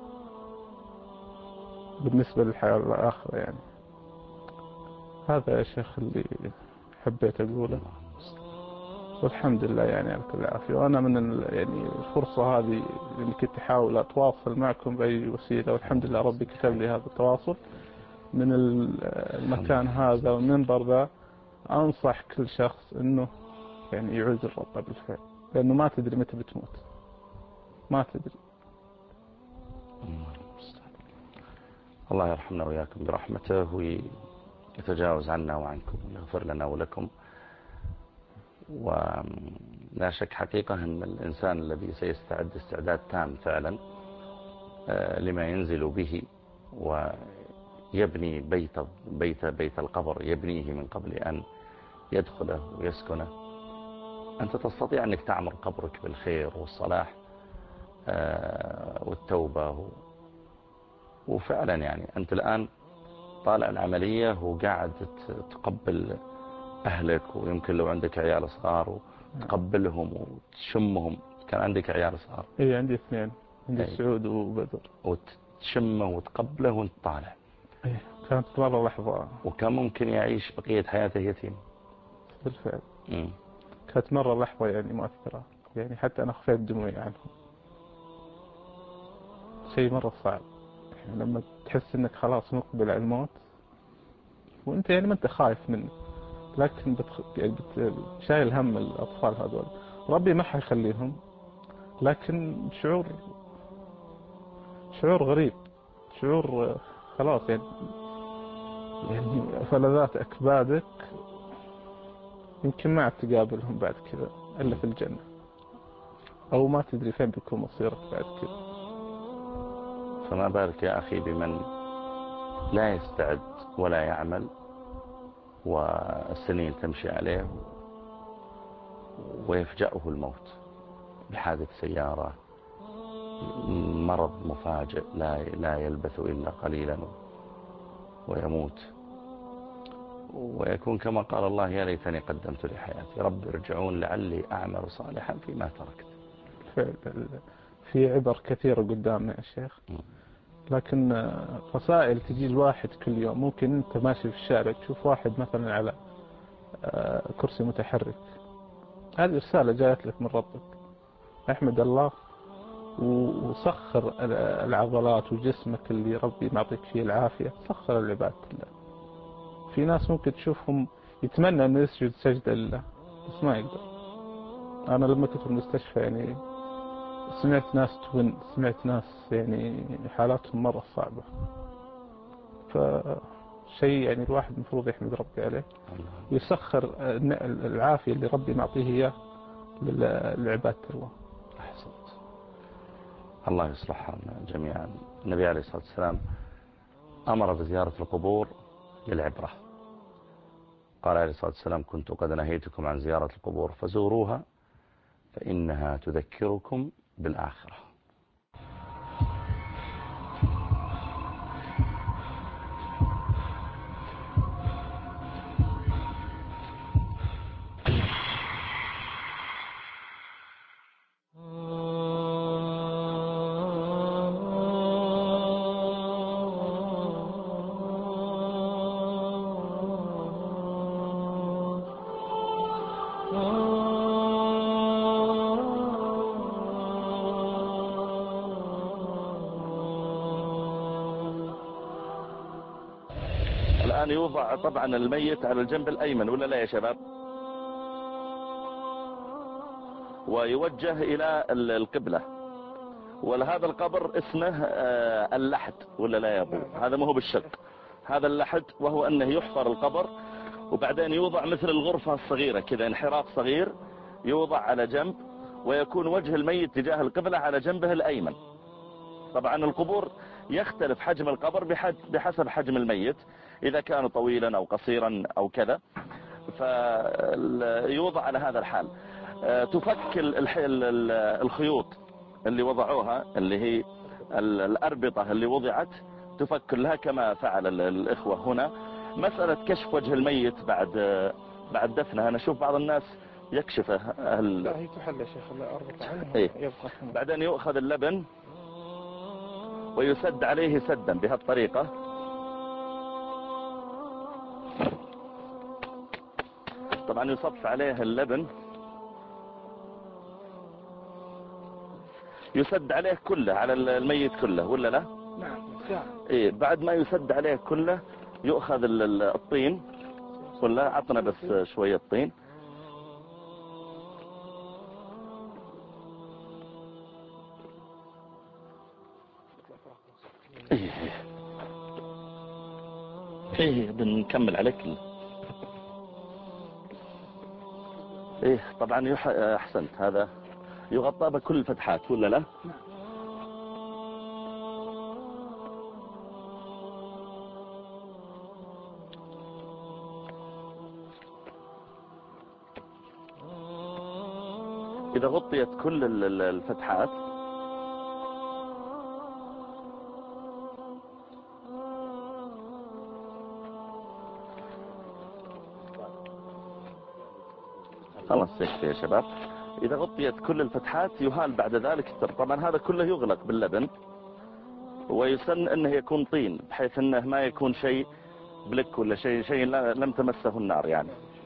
S6: بالنسبة للحياة الآخرة. يعني هذا يا شيخ اللي حبيت أقوله، والحمد لله يعني على كل عافية. وأنا من يعني الفرصة هذه اللي كنت أحاول أتواصل معكم بأي وسيلة، والحمد لله ربي كتب لي هذا التواصل من المكان هذا والمنبر ذا. أنصح كل شخص إنه يعني يعود الرب بالفعل، لأنه ما تدري متى بتموت، ما تدري.
S2: الله يرحمنا وإياكم برحمته ويتجاوز عنا وعنكم ويغفر لنا ولكم. ولا شك حقيقة أن الإنسان الذي سيستعد استعداد تام فعلا لما ينزل به ويبني بيت بيت بيت القبر، يبنيه من قبل أن يدخله ويسكنه. أنت تستطيع أنك تعمر قبرك بالخير والصلاح والتوبة، وفعلا يعني أنت الآن طالع العملية وقاعد تقبل أهلك، ويمكن لو عندك عيال صغار وتقبلهم وتشمهم. كان عندك عيال صغار؟
S6: إيه عندي اثنين، عندي أي. سعود وبدر.
S2: وتشمه وتقبله وانت طالع.
S6: إيه كانت مرة لحظة.
S2: وكان ممكن يعيش بقية حياته يتيم
S6: بالفعل.
S2: م.
S6: كانت مرة لحظة يعني مؤثرة، يعني حتى أنا خفيت دموعي عنهم. شيء مرة صعب يعني لما تحس إنك خلاص مقبل على الموت وأنت يعني ما أنت خايف منه، لكن بتخ... يعني بت... شايل هم الأطفال هذول. ربي ما حيخليهم، لكن شعور شعور غريب، شعور خلاص يعني يعني فلذات أكبادك يمكن ما عاد تقابلهم بعد كذا إلا في الجنة، أو ما تدري فين بيكون مصيرك بعد كذا.
S2: فما بالك يا أخي بمن لا يستعد ولا يعمل والسنين تمشي عليه ويفجأه الموت بحادث سيارة، مرض مفاجئ لا لا يلبث إلا قليلا ويموت، ويكون كما قال الله: يا ليتني قدمت لحياتي رب ارجعون لعلي أعمل صالحا فيما تركت.
S6: في عبر كثيرة قدامنا يا شيخ، لكن رسائل تجي الواحد كل يوم. ممكن أنت ماشي في الشارع تشوف واحد مثلا على كرسي متحرك، هذه رسالة جاءت لك من ربك. احمد الله وسخر العضلات وجسمك اللي ربي معطيك فيه العافية، سخر العباد الله. في ناس ممكن تشوفهم يتمنى أن يسجد سجدة لله بس ما يقدر. أنا لما كنت في المستشفى يعني سمعت ناس تون، سمعت ناس يعني حالاتهم مرة صعبة. فشيء يعني الواحد المفروض يحمد ربي عليه ويسخر العافية اللي ربي معطيه إياه للعباد الله.
S2: أحسنت. الله يصلح حالنا جميعا. النبي عليه الصلاة والسلام أمر بزيارة القبور للعبرة. قال عليه الصلاة والسلام: كنت قد نهيتكم عن زيارة القبور فزوروها فإنها تذكركم بالآخرة. الآن يوضع طبعا الميت على الجنب الأيمن ولا لا يا شباب؟ ويوجه إلى القبلة. ولهذا القبر اسمه اللحد ولا لا يا أبو؟ هذا ما هو بالشق، هذا اللحد، وهو أنه يحفر القبر وبعدين يوضع مثل الغرفة الصغيرة كذا، انحراف صغير يوضع على جنب، ويكون وجه الميت تجاه القبلة على جنبه الأيمن. طبعا القبور يختلف حجم القبر بحسب حجم الميت، إذا كان طويلا أو قصيرا أو كذا، فيوضع على هذا الحال. تفك الخيوط اللي وضعوها، اللي هي الأربطة اللي وضعت، تفك لها كما فعل الإخوة هنا. مسألة كشف وجه الميت بعد بعد دفنه، أنا أشوف بعض الناس يكشفه. هل...
S6: لا هي تحل يا شيخ، الله أربط عنه
S2: إيه؟
S6: يبقى.
S2: بعدين يؤخذ اللبن ويسد عليه سدا بهالطريقة، طبعا يصف عليه اللبن، يسد عليه كله، على الميت كله ولا لا؟
S6: نعم.
S2: إيه، بعد ما يسد عليه كله يؤخذ الطين، ولا عطنا بس شوية طين. ايه ايه بنكمل عليك. ايه طبعا يح... احسنت، هذا يغطى بكل الفتحات ولا لا؟ إذا غطيت كل الفتحات خلاص يكفي يا شباب. إذا غطيت كل الفتحات يهال بعد ذلك. طبعا هذا كله يغلق باللبن، ويسن أنه يكون طين، بحيث أنه ما يكون شيء بلك ولا شيء شيء لم تمسه النار يعني.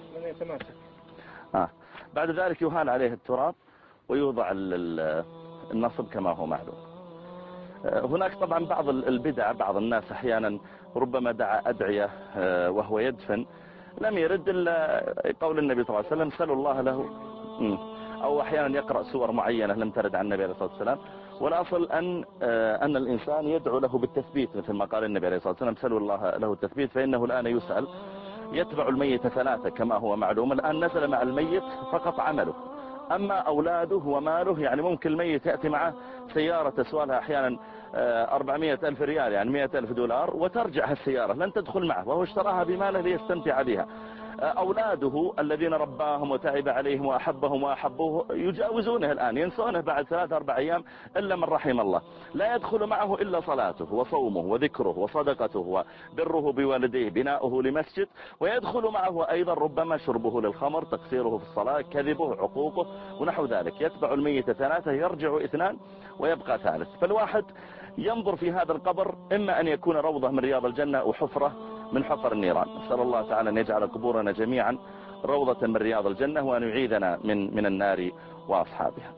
S2: آه. بعد ذلك يهال عليه التراب ويوضع النصب كما هو معلوم. هناك طبعا بعض البدع، بعض الناس أحيانا ربما دعا أدعية وهو يدفن لم يرد إلا قول النبي صلى الله عليه وسلم سلوا الله له، أو أحيانا يقرأ سور معينة لم ترد عن النبي عليه الصلاة والسلام. والأصل أن أن الإنسان يدعو له بالتثبيت، مثل ما قال النبي عليه الصلاة والسلام سلوا الله له التثبيت، فإنه الآن يسأل. يتبع الميت ثلاثة كما هو معلوم. الآن نزل مع الميت فقط عمله، أما أولاده وماله، يعني ممكن الميت يأتي معه سيارة تسوالها أحيانا أربعمائة ألف ريال، يعني مائة ألف دولار، وترجع هالسيارة لن تدخل معه، وهو اشتراها بماله ليستمتع بها. أولاده الذين رباهم وتعب عليهم وأحبهم وأحبوه يجاوزونه الآن، ينسونه بعد ثلاثة أربع أيام إلا من رحم الله. لا يدخل معه إلا صلاته وصومه وذكره وصدقته وبره بوالديه، بناؤه لمسجد، ويدخل معه أيضا ربما شربه للخمر، تقصيره في الصلاة، كذبه، عقوقه ونحو ذلك. يتبع الميت ثلاثة، يرجع اثنان ويبقى ثالث. فالواحد ينظر في هذا القبر إما أن يكون روضة من رياض الجنة أو حفرة من حفر النيران. نسأل الله تعالى أن يجعل قبورنا جميعا روضة من رياض الجنة، وأن يعيذنا من من النار وأصحابها.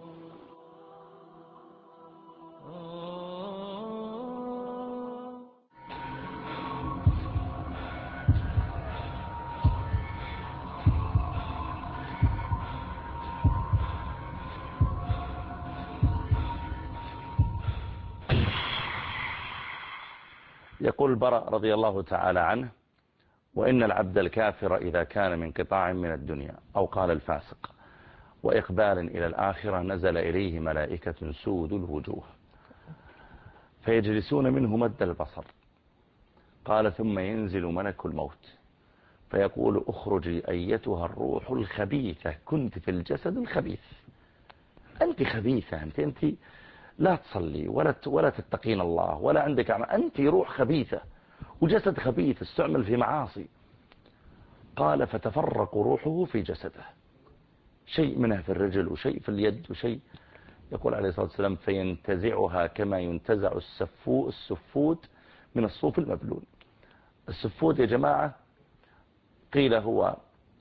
S2: يقول البراء رضي الله تعالى عنه: وإن العبد الكافر إذا كان من قطاع من الدنيا، أو قال الفاسق، وإقبال إلى الآخرة، نزل إليه ملائكة سود الوجوه فيجلسون منه مد البصر. قال: ثم ينزل ملك الموت فيقول: اخرجي أيتها الروح الخبيثة، كنت في الجسد الخبيث. أنت خبيثة، أنت أنت لا تصلي ولا ولا تتقين الله ولا عندك عمل، أنت روح خبيثة وجسد خبيث استعمل في معاصي. قال: فتفرق روحه في جسده، شيء منها في الرجل وشيء في اليد وشيء. يقول عليه الصلاة والسلام: فينتزعها كما ينتزع السفو السفود من الصوف المبلول. السفود يا جماعة قيل هو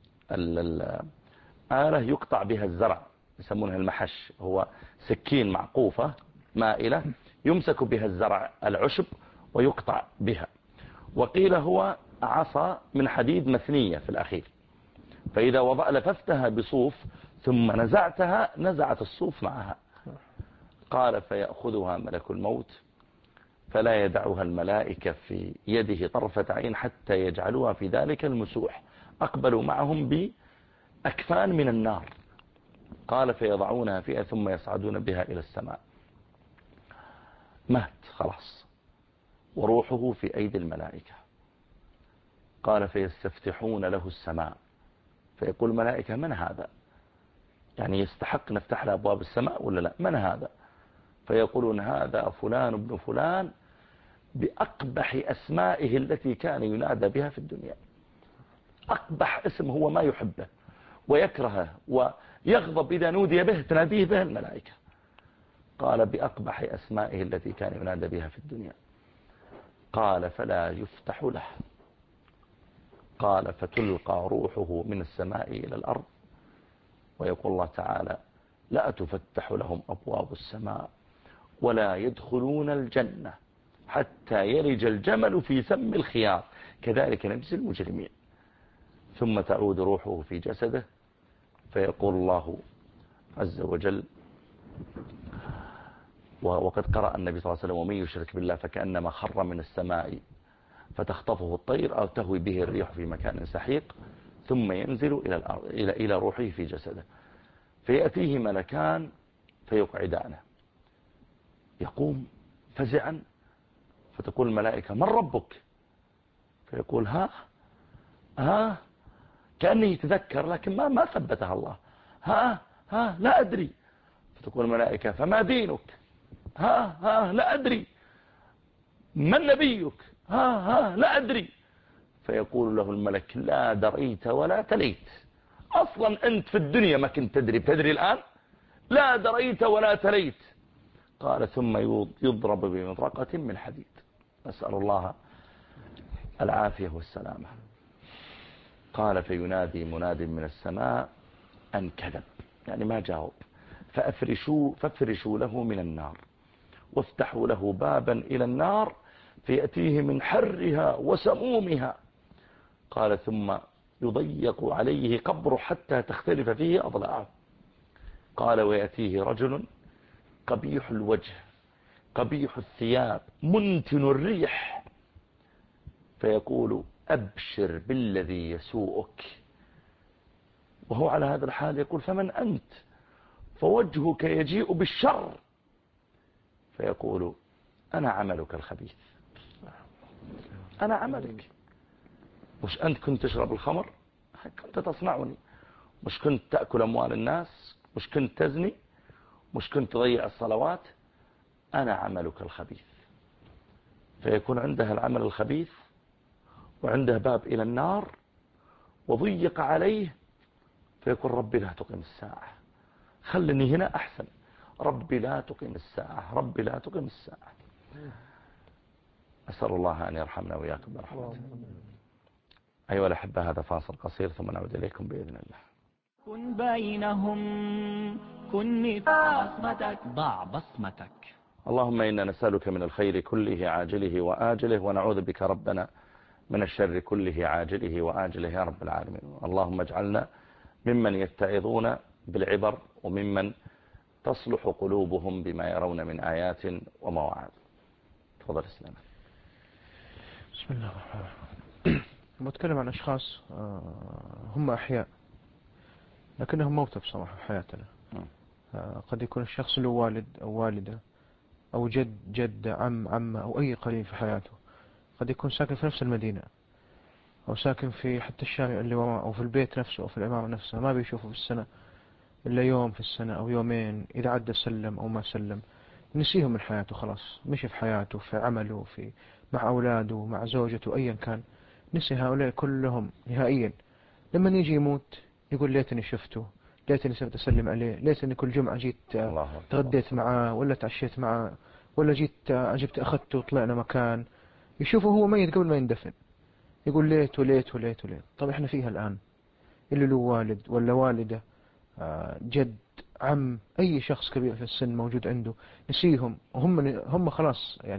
S2: الآلة يقطع بها الزرع، يسمونها المحش، هو سكين معقوفة مائلة يمسك بها الزرع العشب ويقطع بها. وقيل هو عصا من حديد مثنية في الأخير، فإذا وضع لففتها بصوف ثم نزعتها نزعت الصوف معها. قال فيأخذها ملك الموت فلا يدعها الملائكة في يده طرفة عين حتى يجعلوها في ذلك المسوح، أقبلوا معهم بأكفان من النار. قال فيضعونها فيها ثم يصعدون بها إلى السماء. مات خلاص وروحه في أيدي الملائكة. قال فيستفتحون له السماء، فيقول الملائكة من هذا؟ يعني يستحق نفتح له أبواب السماء ولا لا؟ من هذا؟ فيقولون هذا فلان ابن فلان بأقبح أسمائه التي كان ينادى بها في الدنيا. أقبح اسم هو ما يحبه ويكرهه ويغضب إذا نودي به تناديه به الملائكة. قال بأقبح أسمائه التي كان ينادى بها في الدنيا. قال فلا يفتح له. قال فتلقى روحه من السماء إلى الأرض، ويقول الله تعالى لا تفتح لهم أبواب السماء ولا يدخلون الجنة حتى يلج الجمل في سم الخياط كذلك نجزي المجرمين. ثم تعود روحه في جسده، فيقول الله عز وجل وقد قرأ النبي صلى الله عليه وسلم ومن يشرك بالله فكأنما خر من السماء فتخطفه الطير أو تهوي به الريح في مكان سحيق، ثم ينزل إلى الأرض إلى إلى روحه في جسده. فيأتيه ملكان فيقعدانه، يقوم فزعا، فتقول الملائكة من ربك؟ فيقول ها ها كأنه يتذكر لكن ما ما ثبتها الله. ها ها لا أدري. فتقول الملائكة فما دينك؟ ها ها لا أدري. من نبيك؟ ها ها لا أدري. فيقول له الملك لا دريت ولا تليت، أصلا أنت في الدنيا ما كنت تدري، تدري الآن؟ لا دريت ولا تليت. قال ثم يضرب بمطرقة من حديد. نسأل الله العافية والسلامة. قال فينادي مناد من السماء أن كذب، يعني ما جاوب، فأفرشوا, فافرشوا له من النار وافتحوا له بابا إلى النار فيأتيه من حرها وسمومها. قال ثم يضيق عليه قبره حتى تختلف فيه أضلاعه. قال ويأتيه رجل قبيح الوجه قبيح الثياب منتن الريح، فيقول أبشر بالذي يسوءك. وهو على هذا الحال يقول فمن أنت؟ فوجهك يجيء بالشر. فيقول أنا عملك الخبيث، أنا عملك. مش أنت كنت تشرب الخمر؟ كنت تصنعني. مش كنت تأكل أموال الناس؟ مش كنت تزني؟ مش كنت تضيع الصلوات؟ أنا عملك الخبيث. فيكون عنده العمل الخبيث وعنده باب إلى النار وضيق عليه، فيقول ربي لا تقيم الساعة، خلني هنا أحسن، ربي لا تقيم الساعة، ربي لا تقيم الساعة. أسأل الله أن يرحمنا وإياكم برحمته. أيها الأحبة هذا فاصل قصير ثم نعود إليكم بإذن الله.
S1: كن بينهم كن بصمتك، ضع بصمتك.
S2: اللهم إنا نسألك من الخير كله عاجله وآجله، ونعوذ بك ربنا من الشر كله عاجله وآجله يا رب العالمين. اللهم اجعلنا ممن يتعظون بالعبر وممن تصلح قلوبهم بما يرون من آيات ومواعظ. تفضل اسلام.
S5: بسم الله الرحمن الرحيم. بتكلم عن أشخاص هم أحياء لكنهم موتى بصراحة في حياتنا. قد يكون الشخص له والد أو والدة أو جد جد عم عمة أو أي قريب في حياته، قد يكون ساكن في نفس المدينة أو ساكن في حتى الشارع اللي وراء أو في البيت نفسه أو في العمارة نفسها، ما بيشوفه في السنة إلا يوم في السنة أو يومين، إذا عدى سلم أو ما سلم، نسيهم من حياته خلاص، مشي في حياته في عمله في مع أولاده مع زوجته أيا كان، نسي هؤلاء كلهم نهائيا. لما يجي يموت يقول ليتني شفته، ليتني سبت أسلم عليه، ليتني كل جمعة جيت تغديت معه ولا تعشيت معه ولا جيت جبت أخذته وطلعنا مكان. يشوفه هو ميت قبل ما يندفن، يقول ليت وليت وليت وليت. طب إحنا فيها الآن اللي له والد ولا والدة جد عم أي شخص كبير في السن موجود عنده، نسيهم وهم هم خلاص يعني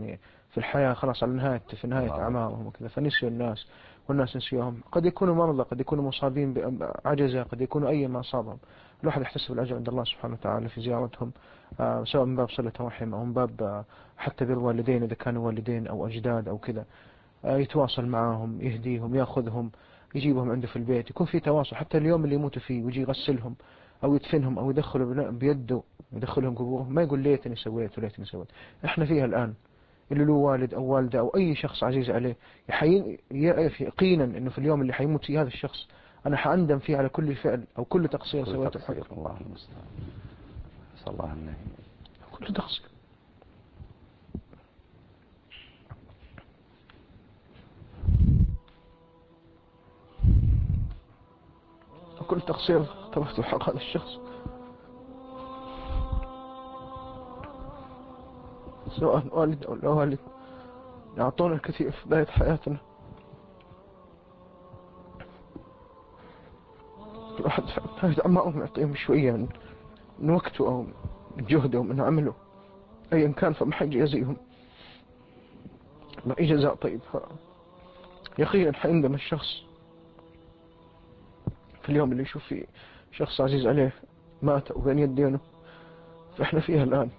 S5: في الحياة خلاص على نهاية في نهاية أعمارهم وكذا، فنسيوا الناس والناس نسيوهم. قد يكونوا مرضى، قد يكونوا مصابين بعجزة، قد يكونوا أي ما أصابهم. الواحد يحتسب الأجر عند الله سبحانه وتعالى في زيارتهم، آه سواء من باب صلة رحم أو من باب آه حتى بر والدين إذا كانوا والدين أو أجداد أو كذا، آه يتواصل معهم، يهديهم، يأخذهم، يجيبهم عنده في البيت، يكون في تواصل حتى اليوم اللي يموتوا فيه، ويجي يغسلهم أو يدفنهم أو يدخلوا بيده يدخلهم قبورهم، ما يقول ليتني سويت وليتني سويت. إحنا فيها الآن اللي له والد أو والدة أو أي شخص عزيز عليه يحين يعرف يقينا إنه في اليوم اللي حيموت فيه هذا الشخص أنا حأندم فيه على كل فعل أو كل تقصير سويته في حقه.
S2: الله المستعان. صلى الله عليه
S5: كل تقصير. وكل تقصير اقترفته حق هذا الشخص، سواء والد أو لا والد، يعطونا الكثير في بداية حياتنا. الواحد هذا أعمارهم يعطيهم شوية من, من وقته أو من جهده ومن عمله أيا كان، فما حاجة يزيهم ما أي جزاء طيب. يقينا حيندم الشخص في اليوم اللي يشوف فيه شخص عزيز عليه مات وبين يدينه. فإحنا فيها الآن.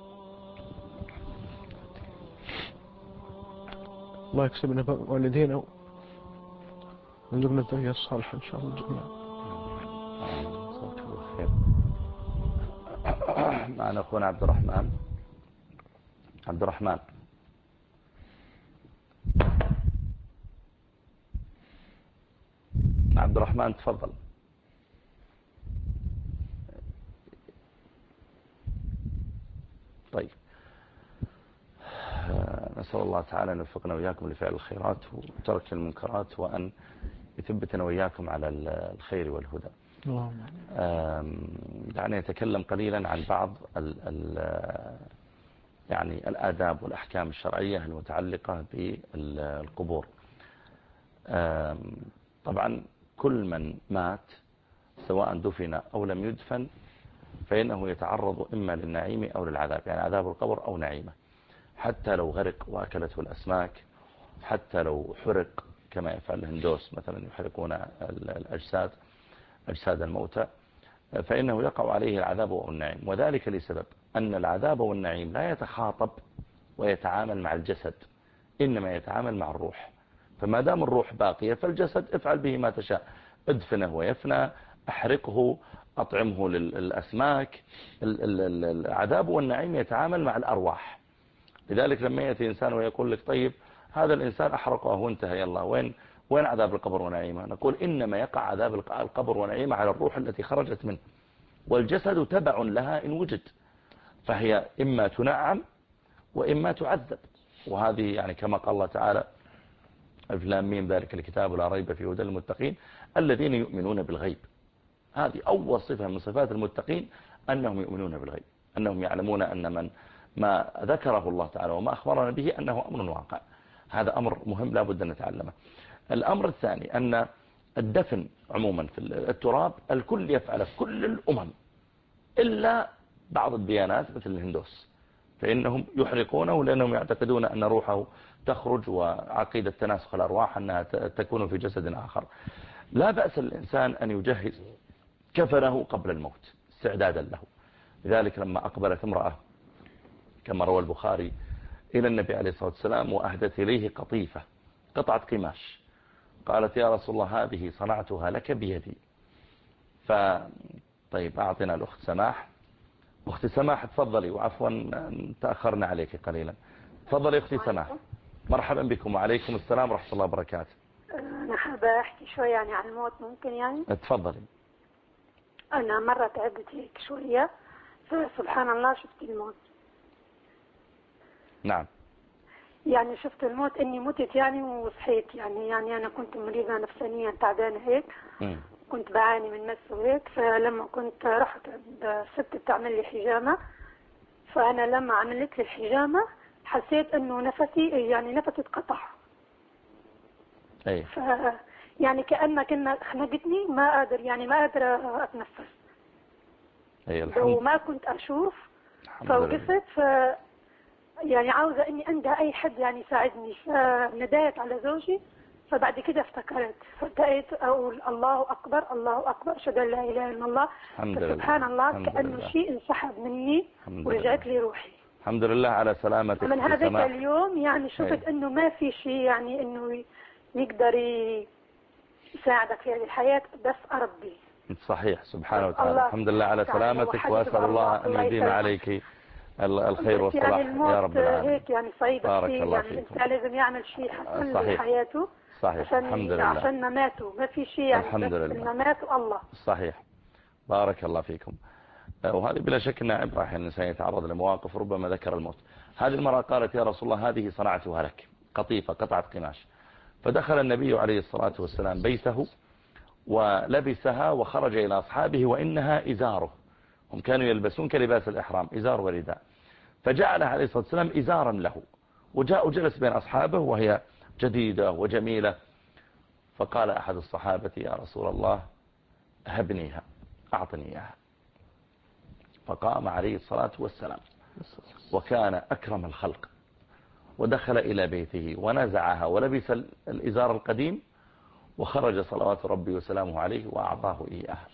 S5: الله يكسبنا والدينا ونرزقنا الذرية الصالحة إن شاء الله جميعا.
S2: معنا أخونا عبد الرحمن. عبد الرحمن عبد الرحمن تفضل. طيب، نسأل الله تعالى أن يوفقنا وإياكم لفعل الخيرات وترك المنكرات، وأن يثبتنا وإياكم على الخير والهدى. دعني أتكلم قليلا عن بعض ال ال يعني الآداب والأحكام الشرعية المتعلقة بالقبور. طبعا كل من مات سواء دفن أو لم يدفن فإنه يتعرض إما للنعيم أو للعذاب، يعني عذاب القبر أو نعيمه، حتى لو غرق وأكلته الأسماك، حتى لو حرق كما يفعل الهندوس مثلا يحرقون الأجساد أجساد الموتى، فإنه يقع عليه العذاب والنعيم. وذلك لسبب أن العذاب والنعيم لا يتخاطب ويتعامل مع الجسد، إنما يتعامل مع الروح. فما دام الروح باقية فالجسد افعل به ما تشاء، ادفنه ويفنى، احرقه، أطعمه للأسماك. العذاب والنعيم يتعامل مع الأرواح. لذلك لما يأتي إنسان ويقول لك طيب هذا الإنسان أحرقه وانتهى، يلا وين وين عذاب القبر ونعيمه؟ نقول إنما يقع عذاب القبر ونعيمه على الروح التي خرجت منه، والجسد تبع لها إن وجد، فهي إما تنعم وإما تعذب. وهذه يعني كما قال الله تعالى ألف لام ميم ذلك الكتاب لا ريب فيه هدى للمتقين الذين يؤمنون بالغيب. هذه أول صفة من صفات المتقين، أنهم يؤمنون بالغيب، أنهم يعلمون أن من ما ذكره الله تعالى وما أخبرنا به أنه أمر واقع. هذا أمر مهم لا بد أن نتعلمه. الأمر الثاني أن الدفن عموما في التراب الكل يفعله، كل الأمم إلا بعض الديانات مثل الهندوس، فإنهم يحرقونه لأنهم يعتقدون أن روحه تخرج، وعقيدة تناسخ الأرواح أنها تكون في جسد آخر. لا بأس الإنسان أن يجهز كفنه قبل الموت استعدادا له. لذلك لما أقبلت امرأة كما روى البخاري إلى النبي عليه الصلاة والسلام وأهدت إليه قطيفة قطعة قماش، قالت يا رسول الله هذه صنعتها لك بيدي. فطيب أعطنا الأخت سماح. أختي سماح تفضلي، وعفوا تأخرنا عليك قليلا. تفضلي أختي سماح. مرحبا بكم. وعليكم السلام ورحمة الله وبركاته.
S7: أنا حابة أحكي شوية يعني عن الموت، ممكن يعني؟
S2: تفضلي.
S7: أنا مرة تعبت هيك شوية، فسبحان الله شفت الموت.
S2: نعم.
S7: يعني شفت الموت إني متت يعني وصحيت، يعني يعني أنا كنت مريضة نفسانيا تعبانة هيك، م. كنت بعاني من مس وهيك. فلما كنت رحت عند ست تعمل لي حجامة، فأنا لما عملت لي الحجامة حسيت إنه نفسي يعني نفسي اتقطع.
S2: أي.
S7: ف يعني كأنك إن خنقتني، ما قادر يعني ما قادر أتنفس.
S2: أي الحمد.
S7: وما كنت أشوف. فوقفت ف يعني عاوزة إني أندى أي حد يعني يساعدني، فنديت على زوجي. فبعد كده افتكرت فبدأت أقول الله أكبر الله أكبر أشهد أن لا إله إلا الله. فسبحان الله كأنه شيء انسحب مني ورجعت لي روحي.
S2: الحمد لله على سلامتك.
S7: من هذاك اليوم يعني شفت إنه ما في شيء يعني إنه يقدر يساعدك في هذه الحياة بس ربي.
S2: صحيح سبحانه وتعالى. الحمد لله على سلامتك، وأسأل الله أن يديم عليك الخير والصلاح
S7: يعني
S2: يا رب العالمين.
S7: هيك يعني صعيدة
S2: بارك
S7: كثير،
S2: الله
S7: يعني
S2: فيكم.
S7: الإنسان لازم يعمل شيء حسن
S2: صحيح.
S7: لحياته.
S2: صحيح
S7: عشان
S2: الحمد لله.
S7: عشان مماته ما في شيء يعني
S2: الحمد لله.
S7: الممات الله.
S2: صحيح بارك الله فيكم. وهذه بلا شك انها عبرة، حين الإنسان يتعرض لمواقف ربما ذكر الموت. هذه المرأة قالت يا رسول الله هذه صنعتها لك، قطيفة قطعة قماش. فدخل النبي عليه الصلاة والسلام بيته ولبسها وخرج إلى أصحابه وإنها إزاره، هم كانوا يلبسون كلباس الإحرام إزار ورداء، فجعلها عليه الصلاة والسلام إزارا له، وجاء وجلس بين أصحابه وهي جديدة وجميلة. فقال أحد الصحابة يا رسول الله هبنيها، أعطني إياها. فقام عليه الصلاة والسلام وكان أكرم الخلق، ودخل إلى بيته ونزعها ولبس الإزار القديم وخرج صلوات ربي وسلامه عليه وأعطاه إياها.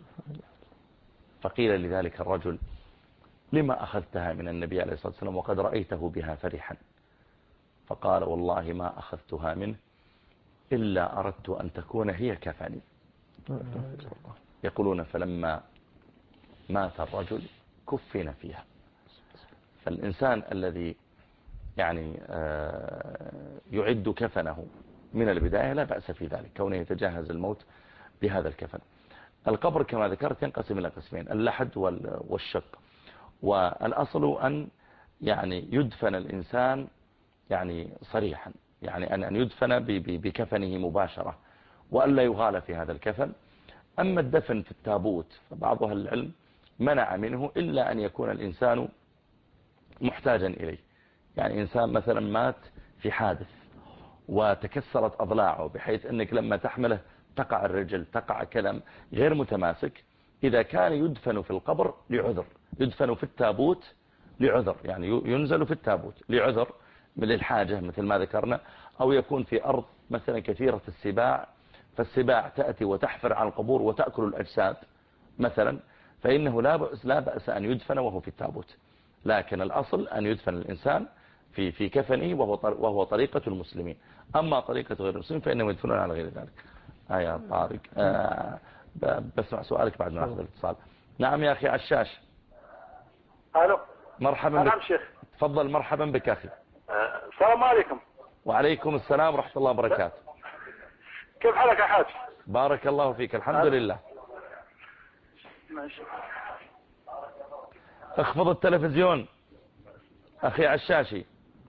S2: فقيل لذلك الرجل لما أخذتها من النبي عليه الصلاة والسلام وقد رأيته بها فرحا؟ فقال والله ما أخذتها منه إلا أردت أن تكون هي كفني. يقولون فلما مات الرجل كفن فيها. فالإنسان الذي يعني يعد كفنه من البداية لا بأس في ذلك، كونه يتجهز الموت بهذا الكفن. القبر كما ذكرت ينقسم إلى قسمين، اللحد والشق. والأصل أن يعني يدفن الإنسان يعني صريحا، يعني أن يدفن بكفنه مباشرة وألا يغال في هذا الكفن. أما الدفن في التابوت فبعض أهل العلم منع منه إلا أن يكون الإنسان محتاجا إليه، يعني إنسان مثلا مات في حادث وتكسرت أضلاعه بحيث أنك لما تحمله تقع الرجل تقع كلام غير متماسك، إذا كان يدفن في القبر لعذر، يدفن في التابوت لعذر، يعني ينزل في التابوت لعذر من الحاجة مثل ما ذكرنا، أو يكون في أرض مثلا كثيرة السباع فالسباع تأتي وتحفر على القبور وتأكل الأجساد مثلا، فإنه لا بأس, لا بأس أن يدفن وهو في التابوت. لكن الأصل أن يدفن الإنسان في في كفنه وهو وهو طريقة المسلمين. أما طريقة غير المسلمين فإنهم يدفنون على غير ذلك. آية طارق آه بسمع سؤالك بعد ما نأخذ الاتصال. نعم يا أخي عشاش.
S8: ألو
S2: مرحبا بك.
S8: نعم شيخ.
S2: تفضل مرحبا بك أخي.
S8: السلام عليكم.
S2: وعليكم السلام ورحمة الله وبركاته.
S8: كيف حالك يا حاج؟
S2: بارك الله فيك. الحمد لله.
S8: ماشي.
S2: اخفض التلفزيون أخي عشاشي.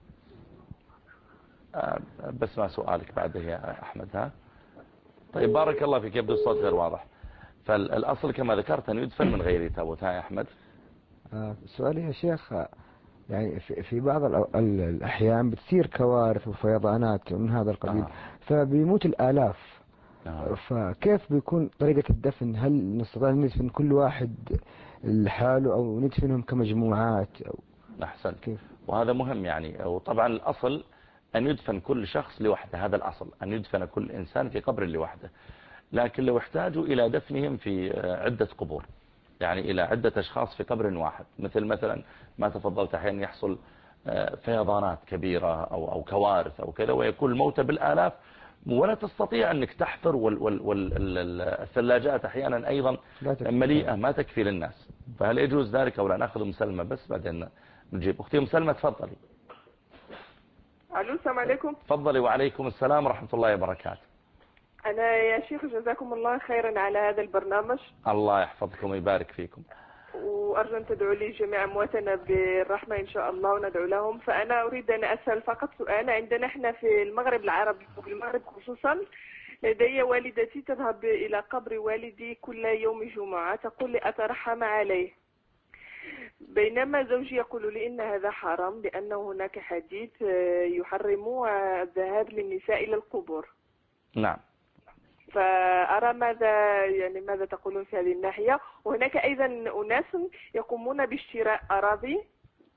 S2: أه بسمع سؤالك بعده يا أحمد. ها طيب بارك الله فيك. يبدو الصوت غير واضح. فالأصل كما ذكرت أن يدفن من غير تابوت. ها يا أحمد.
S4: آه سؤالي يا شيخ، يعني في بعض الأحيان بتصير كوارث وفيضانات من هذا القبيل. آه. فبيموت الآلاف. آه. فكيف بيكون طريقة الدفن؟ هل نستطيع أن ندفن كل واحد لحاله أو ندفنهم كمجموعات أو
S2: أحسن كيف؟ وهذا مهم يعني. وطبعا الأصل أن يدفن كل شخص لوحده، هذا الأصل أن يدفن كل إنسان في قبر لوحده. لكن لو احتاجوا إلى دفنهم في عدة قبور، يعني إلى عدة أشخاص في قبر واحد، مثل مثلا ما تفضلت أحيانا يحصل فيضانات كبيرة أو أو كوارث أو كذا ويكون الموتى بالآلاف ولا تستطيع أنك تحفر، والثلاجات أحيانا أيضا مليئة ما تكفي للناس. فهل يجوز ذلك أو لا؟ نأخذ مسلمة بس بعدين نجيب. أختي مسلمة تفضلي.
S9: ألو السلام عليكم.
S2: تفضلي. وعليكم السلام ورحمة الله وبركاته.
S9: أنا يا شيخ جزاكم الله خيرا على هذا البرنامج.
S2: الله يحفظكم ويبارك فيكم.
S9: وأرجو أن تدعوا لي جميع أمواتنا بالرحمة إن شاء الله وندعو لهم. فأنا أريد أن أسأل فقط سؤال. عندنا إحنا في المغرب العربي وفي المغرب خصوصا لدي والدتي تذهب إلى قبر والدي كل يوم جمعة، تقول لي أترحم عليه، بينما زوجي يقول لي إن هذا حرام لأن هناك حديث يحرم الذهاب للنساء إلى القبور.
S2: نعم.
S9: فأرى ماذا يعني ماذا تقولون في هذه الناحية. وهناك أيضا أناس يقومون باشتراء أراضي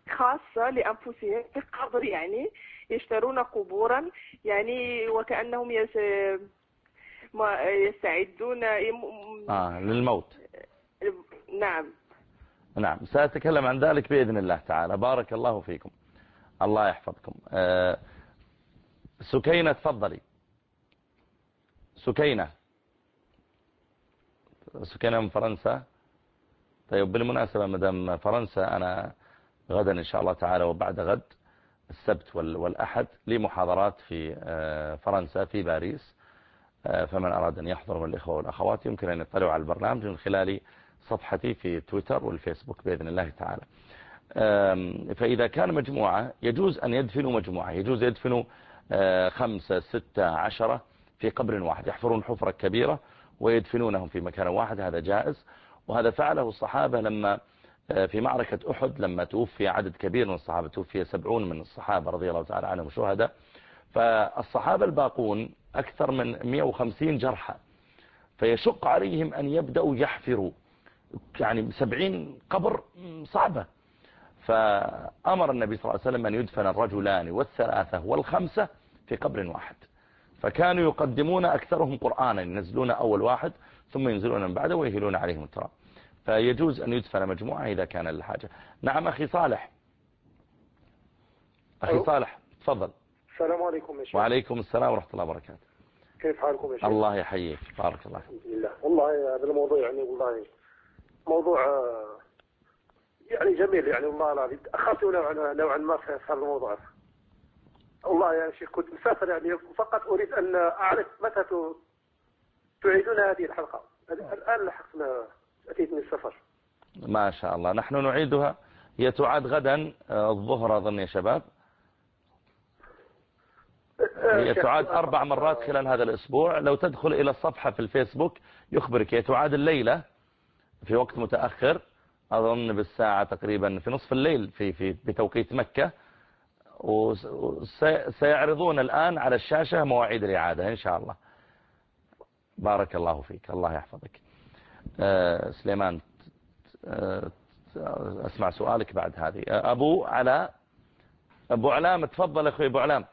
S9: خاصة لأنفسهم في القبر، يعني يشترون قبورا يعني وكأنهم يس... ما يستعدون
S2: آه للموت.
S9: نعم
S2: نعم سأتكلم عن ذلك بإذن الله تعالى. بارك الله فيكم، الله يحفظكم. آه سكينة تفضلي. سكينة سكينة من فرنسا. طيب بالمناسبة مدام فرنسا، أنا غدا إن شاء الله تعالى وبعد غد السبت والأحد لي محاضرات في فرنسا في باريس، فمن أراد أن يحضر من الإخوة والأخوات يمكن أن يطلعوا على البرنامج من خلال صفحتي في تويتر والفيسبوك بإذن الله تعالى. فإذا كان مجموعة يجوز أن يدفنوا مجموعة، يجوز يدفنوا خمسة ستة عشرة في قبر واحد، يحفرون حفرة كبيرة ويدفنونهم في مكان واحد، هذا جائز. وهذا فعله الصحابة لما في معركة أحد لما توفي عدد كبير من الصحابة، توفي سبعون من الصحابة رضي الله تعالى عنهم شهداء، فالصحابة الباقون أكثر من مئة وخمسين جرحى، فيشق عليهم أن يبدأوا يحفروا، يعني سبعين قبر صعبة. فأمر النبي صلى الله عليه وسلم أن يدفن الرجلان والثلاثة والخمسة في قبر واحد، فكانوا يقدمون أكثرهم قرآنا، ينزلون أول واحد ثم ينزلون من بعده ويهلون عليهم التراب. فيجوز أن يدفن مجموعة إذا كان الحاجة. نعم أخي صالح. أخي
S10: ألو.
S2: صالح تفضل.
S10: السلام عليكم يا شيخ.
S2: وعليكم السلام ورحمة الله وبركاته.
S10: كيف حالكم يا شيخ؟
S2: الله يحييك، بارك الله فيك.
S10: الحمد لله. والله هذا الموضوع يعني والله موضوع يعني جميل، يعني والله العظيم أخذت نوعا نوعا ما في هذا الموضوع. والله يا شيخ كنت مسافر يعني، فقط أريد أن أعرف متى تعيدون هذه الحلقة. الآن لحقنا، أتيت من السفر.
S2: ما شاء الله، نحن نعيدها، هي تعاد غدا الظهر أظن يا شباب. هي تعاد أربع مرات خلال هذا الأسبوع. لو تدخل إلى الصفحة في الفيسبوك يخبرك، هي تعاد الليلة في وقت متأخر، أظن بالساعة تقريبا في نصف الليل في في بتوقيت مكة، وسيعرضون الآن على الشاشة مواعيد الإعادة إن شاء الله. بارك الله فيك، الله يحفظك. أه سليمان، أه أسمع سؤالك بعد هذه. أبو علاء، أبو علام تفضل أخوي أبو علام،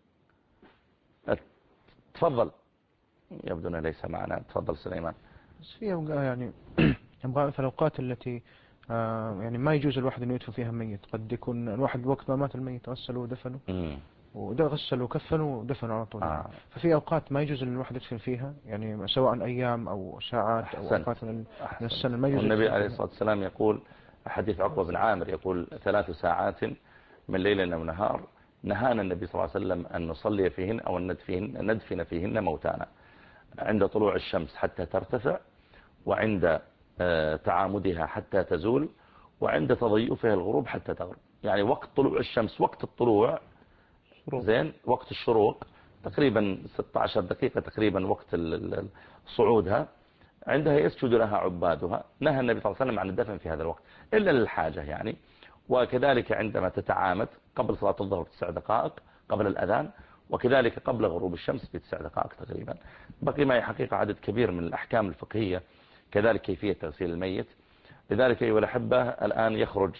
S2: تفضل. يبدو أنه ليس معنا. تفضل سليمان.
S5: في يعني يبغى في الأوقات التي آه يعني ما يجوز الواحد أن يدفن فيها ميت، قد يكون الواحد وقت ما مات الميت غسلوا ودفنوا وده غسلوا وكفنوا ودفنوا على طول.
S2: آه.
S5: ففي أوقات ما يجوز أن الواحد يدفن فيها، يعني سواء أيام أو ساعات أو
S2: أحسن.
S5: أوقات من السنة ما يجوز.
S2: والنبي عليه الصلاة والسلام يقول، حديث عقبة بن عامر يقول: ثلاث ساعات من ليل أو نهار نهانا النبي صلى الله عليه وسلم أن نصلي فيهن أو ندفن, ندفن فيهن موتانا، عند طلوع الشمس حتى ترتفع، وعند تعامدها حتى تزول، وعند تضيفها الغروب حتى تغرب. يعني وقت طلوع الشمس، وقت الطلوع زين، وقت الشروق تقريبا ستة عشر دقيقة تقريبا وقت صعودها، عندها يسجد لها عبادها. نهى النبي صلى الله عليه وسلم عن الدفن في هذا الوقت إلا للحاجة يعني. وكذلك عندما تتعامد قبل صلاة الظهر بتسع دقائق قبل الأذان، وكذلك قبل غروب الشمس بتسع دقائق تقريبا. بقي معي حقيقة عدد كبير من الأحكام الفقهية، كذلك كيفية تغسيل الميت. لذلك أيها الأحبة الآن يخرج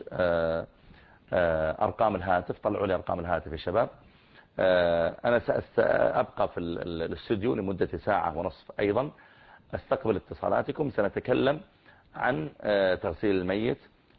S2: أرقام الهاتف. طلعوا لي أرقام الهاتف يا شباب. أنا سأبقى في الاستوديو لمدة ساعة ونصف أيضا، أستقبل اتصالاتكم. سنتكلم عن تغسيل الميت،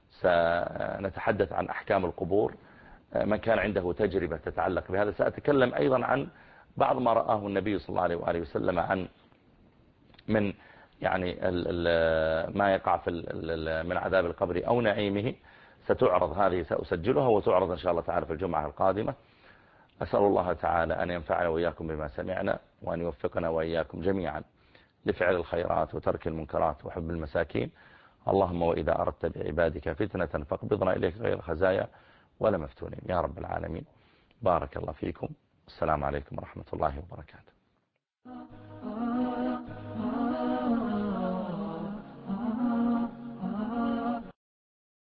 S2: سنتحدث عن أحكام القبور، من كان عنده تجربة تتعلق بهذا. سأتكلم أيضا عن بعض ما رآه النبي صلى الله عليه وآله وسلم عن من يعني ما يقع في من عذاب القبر أو نعيمه. ستعرض هذه، سأسجلها وتعرض إن شاء الله تعالى في الجمعة القادمة. أسأل الله تعالى أن ينفعنا وإياكم بما سمعنا، وأن يوفقنا وإياكم جميعا لفعل الخيرات وترك المنكرات وحب المساكين. اللهم وإذا أردت بعبادك فتنة فاقبضنا إليك غير خزايا ولا مفتونين يا رب العالمين. بارك الله فيكم. السلام عليكم ورحمة الله وبركاته.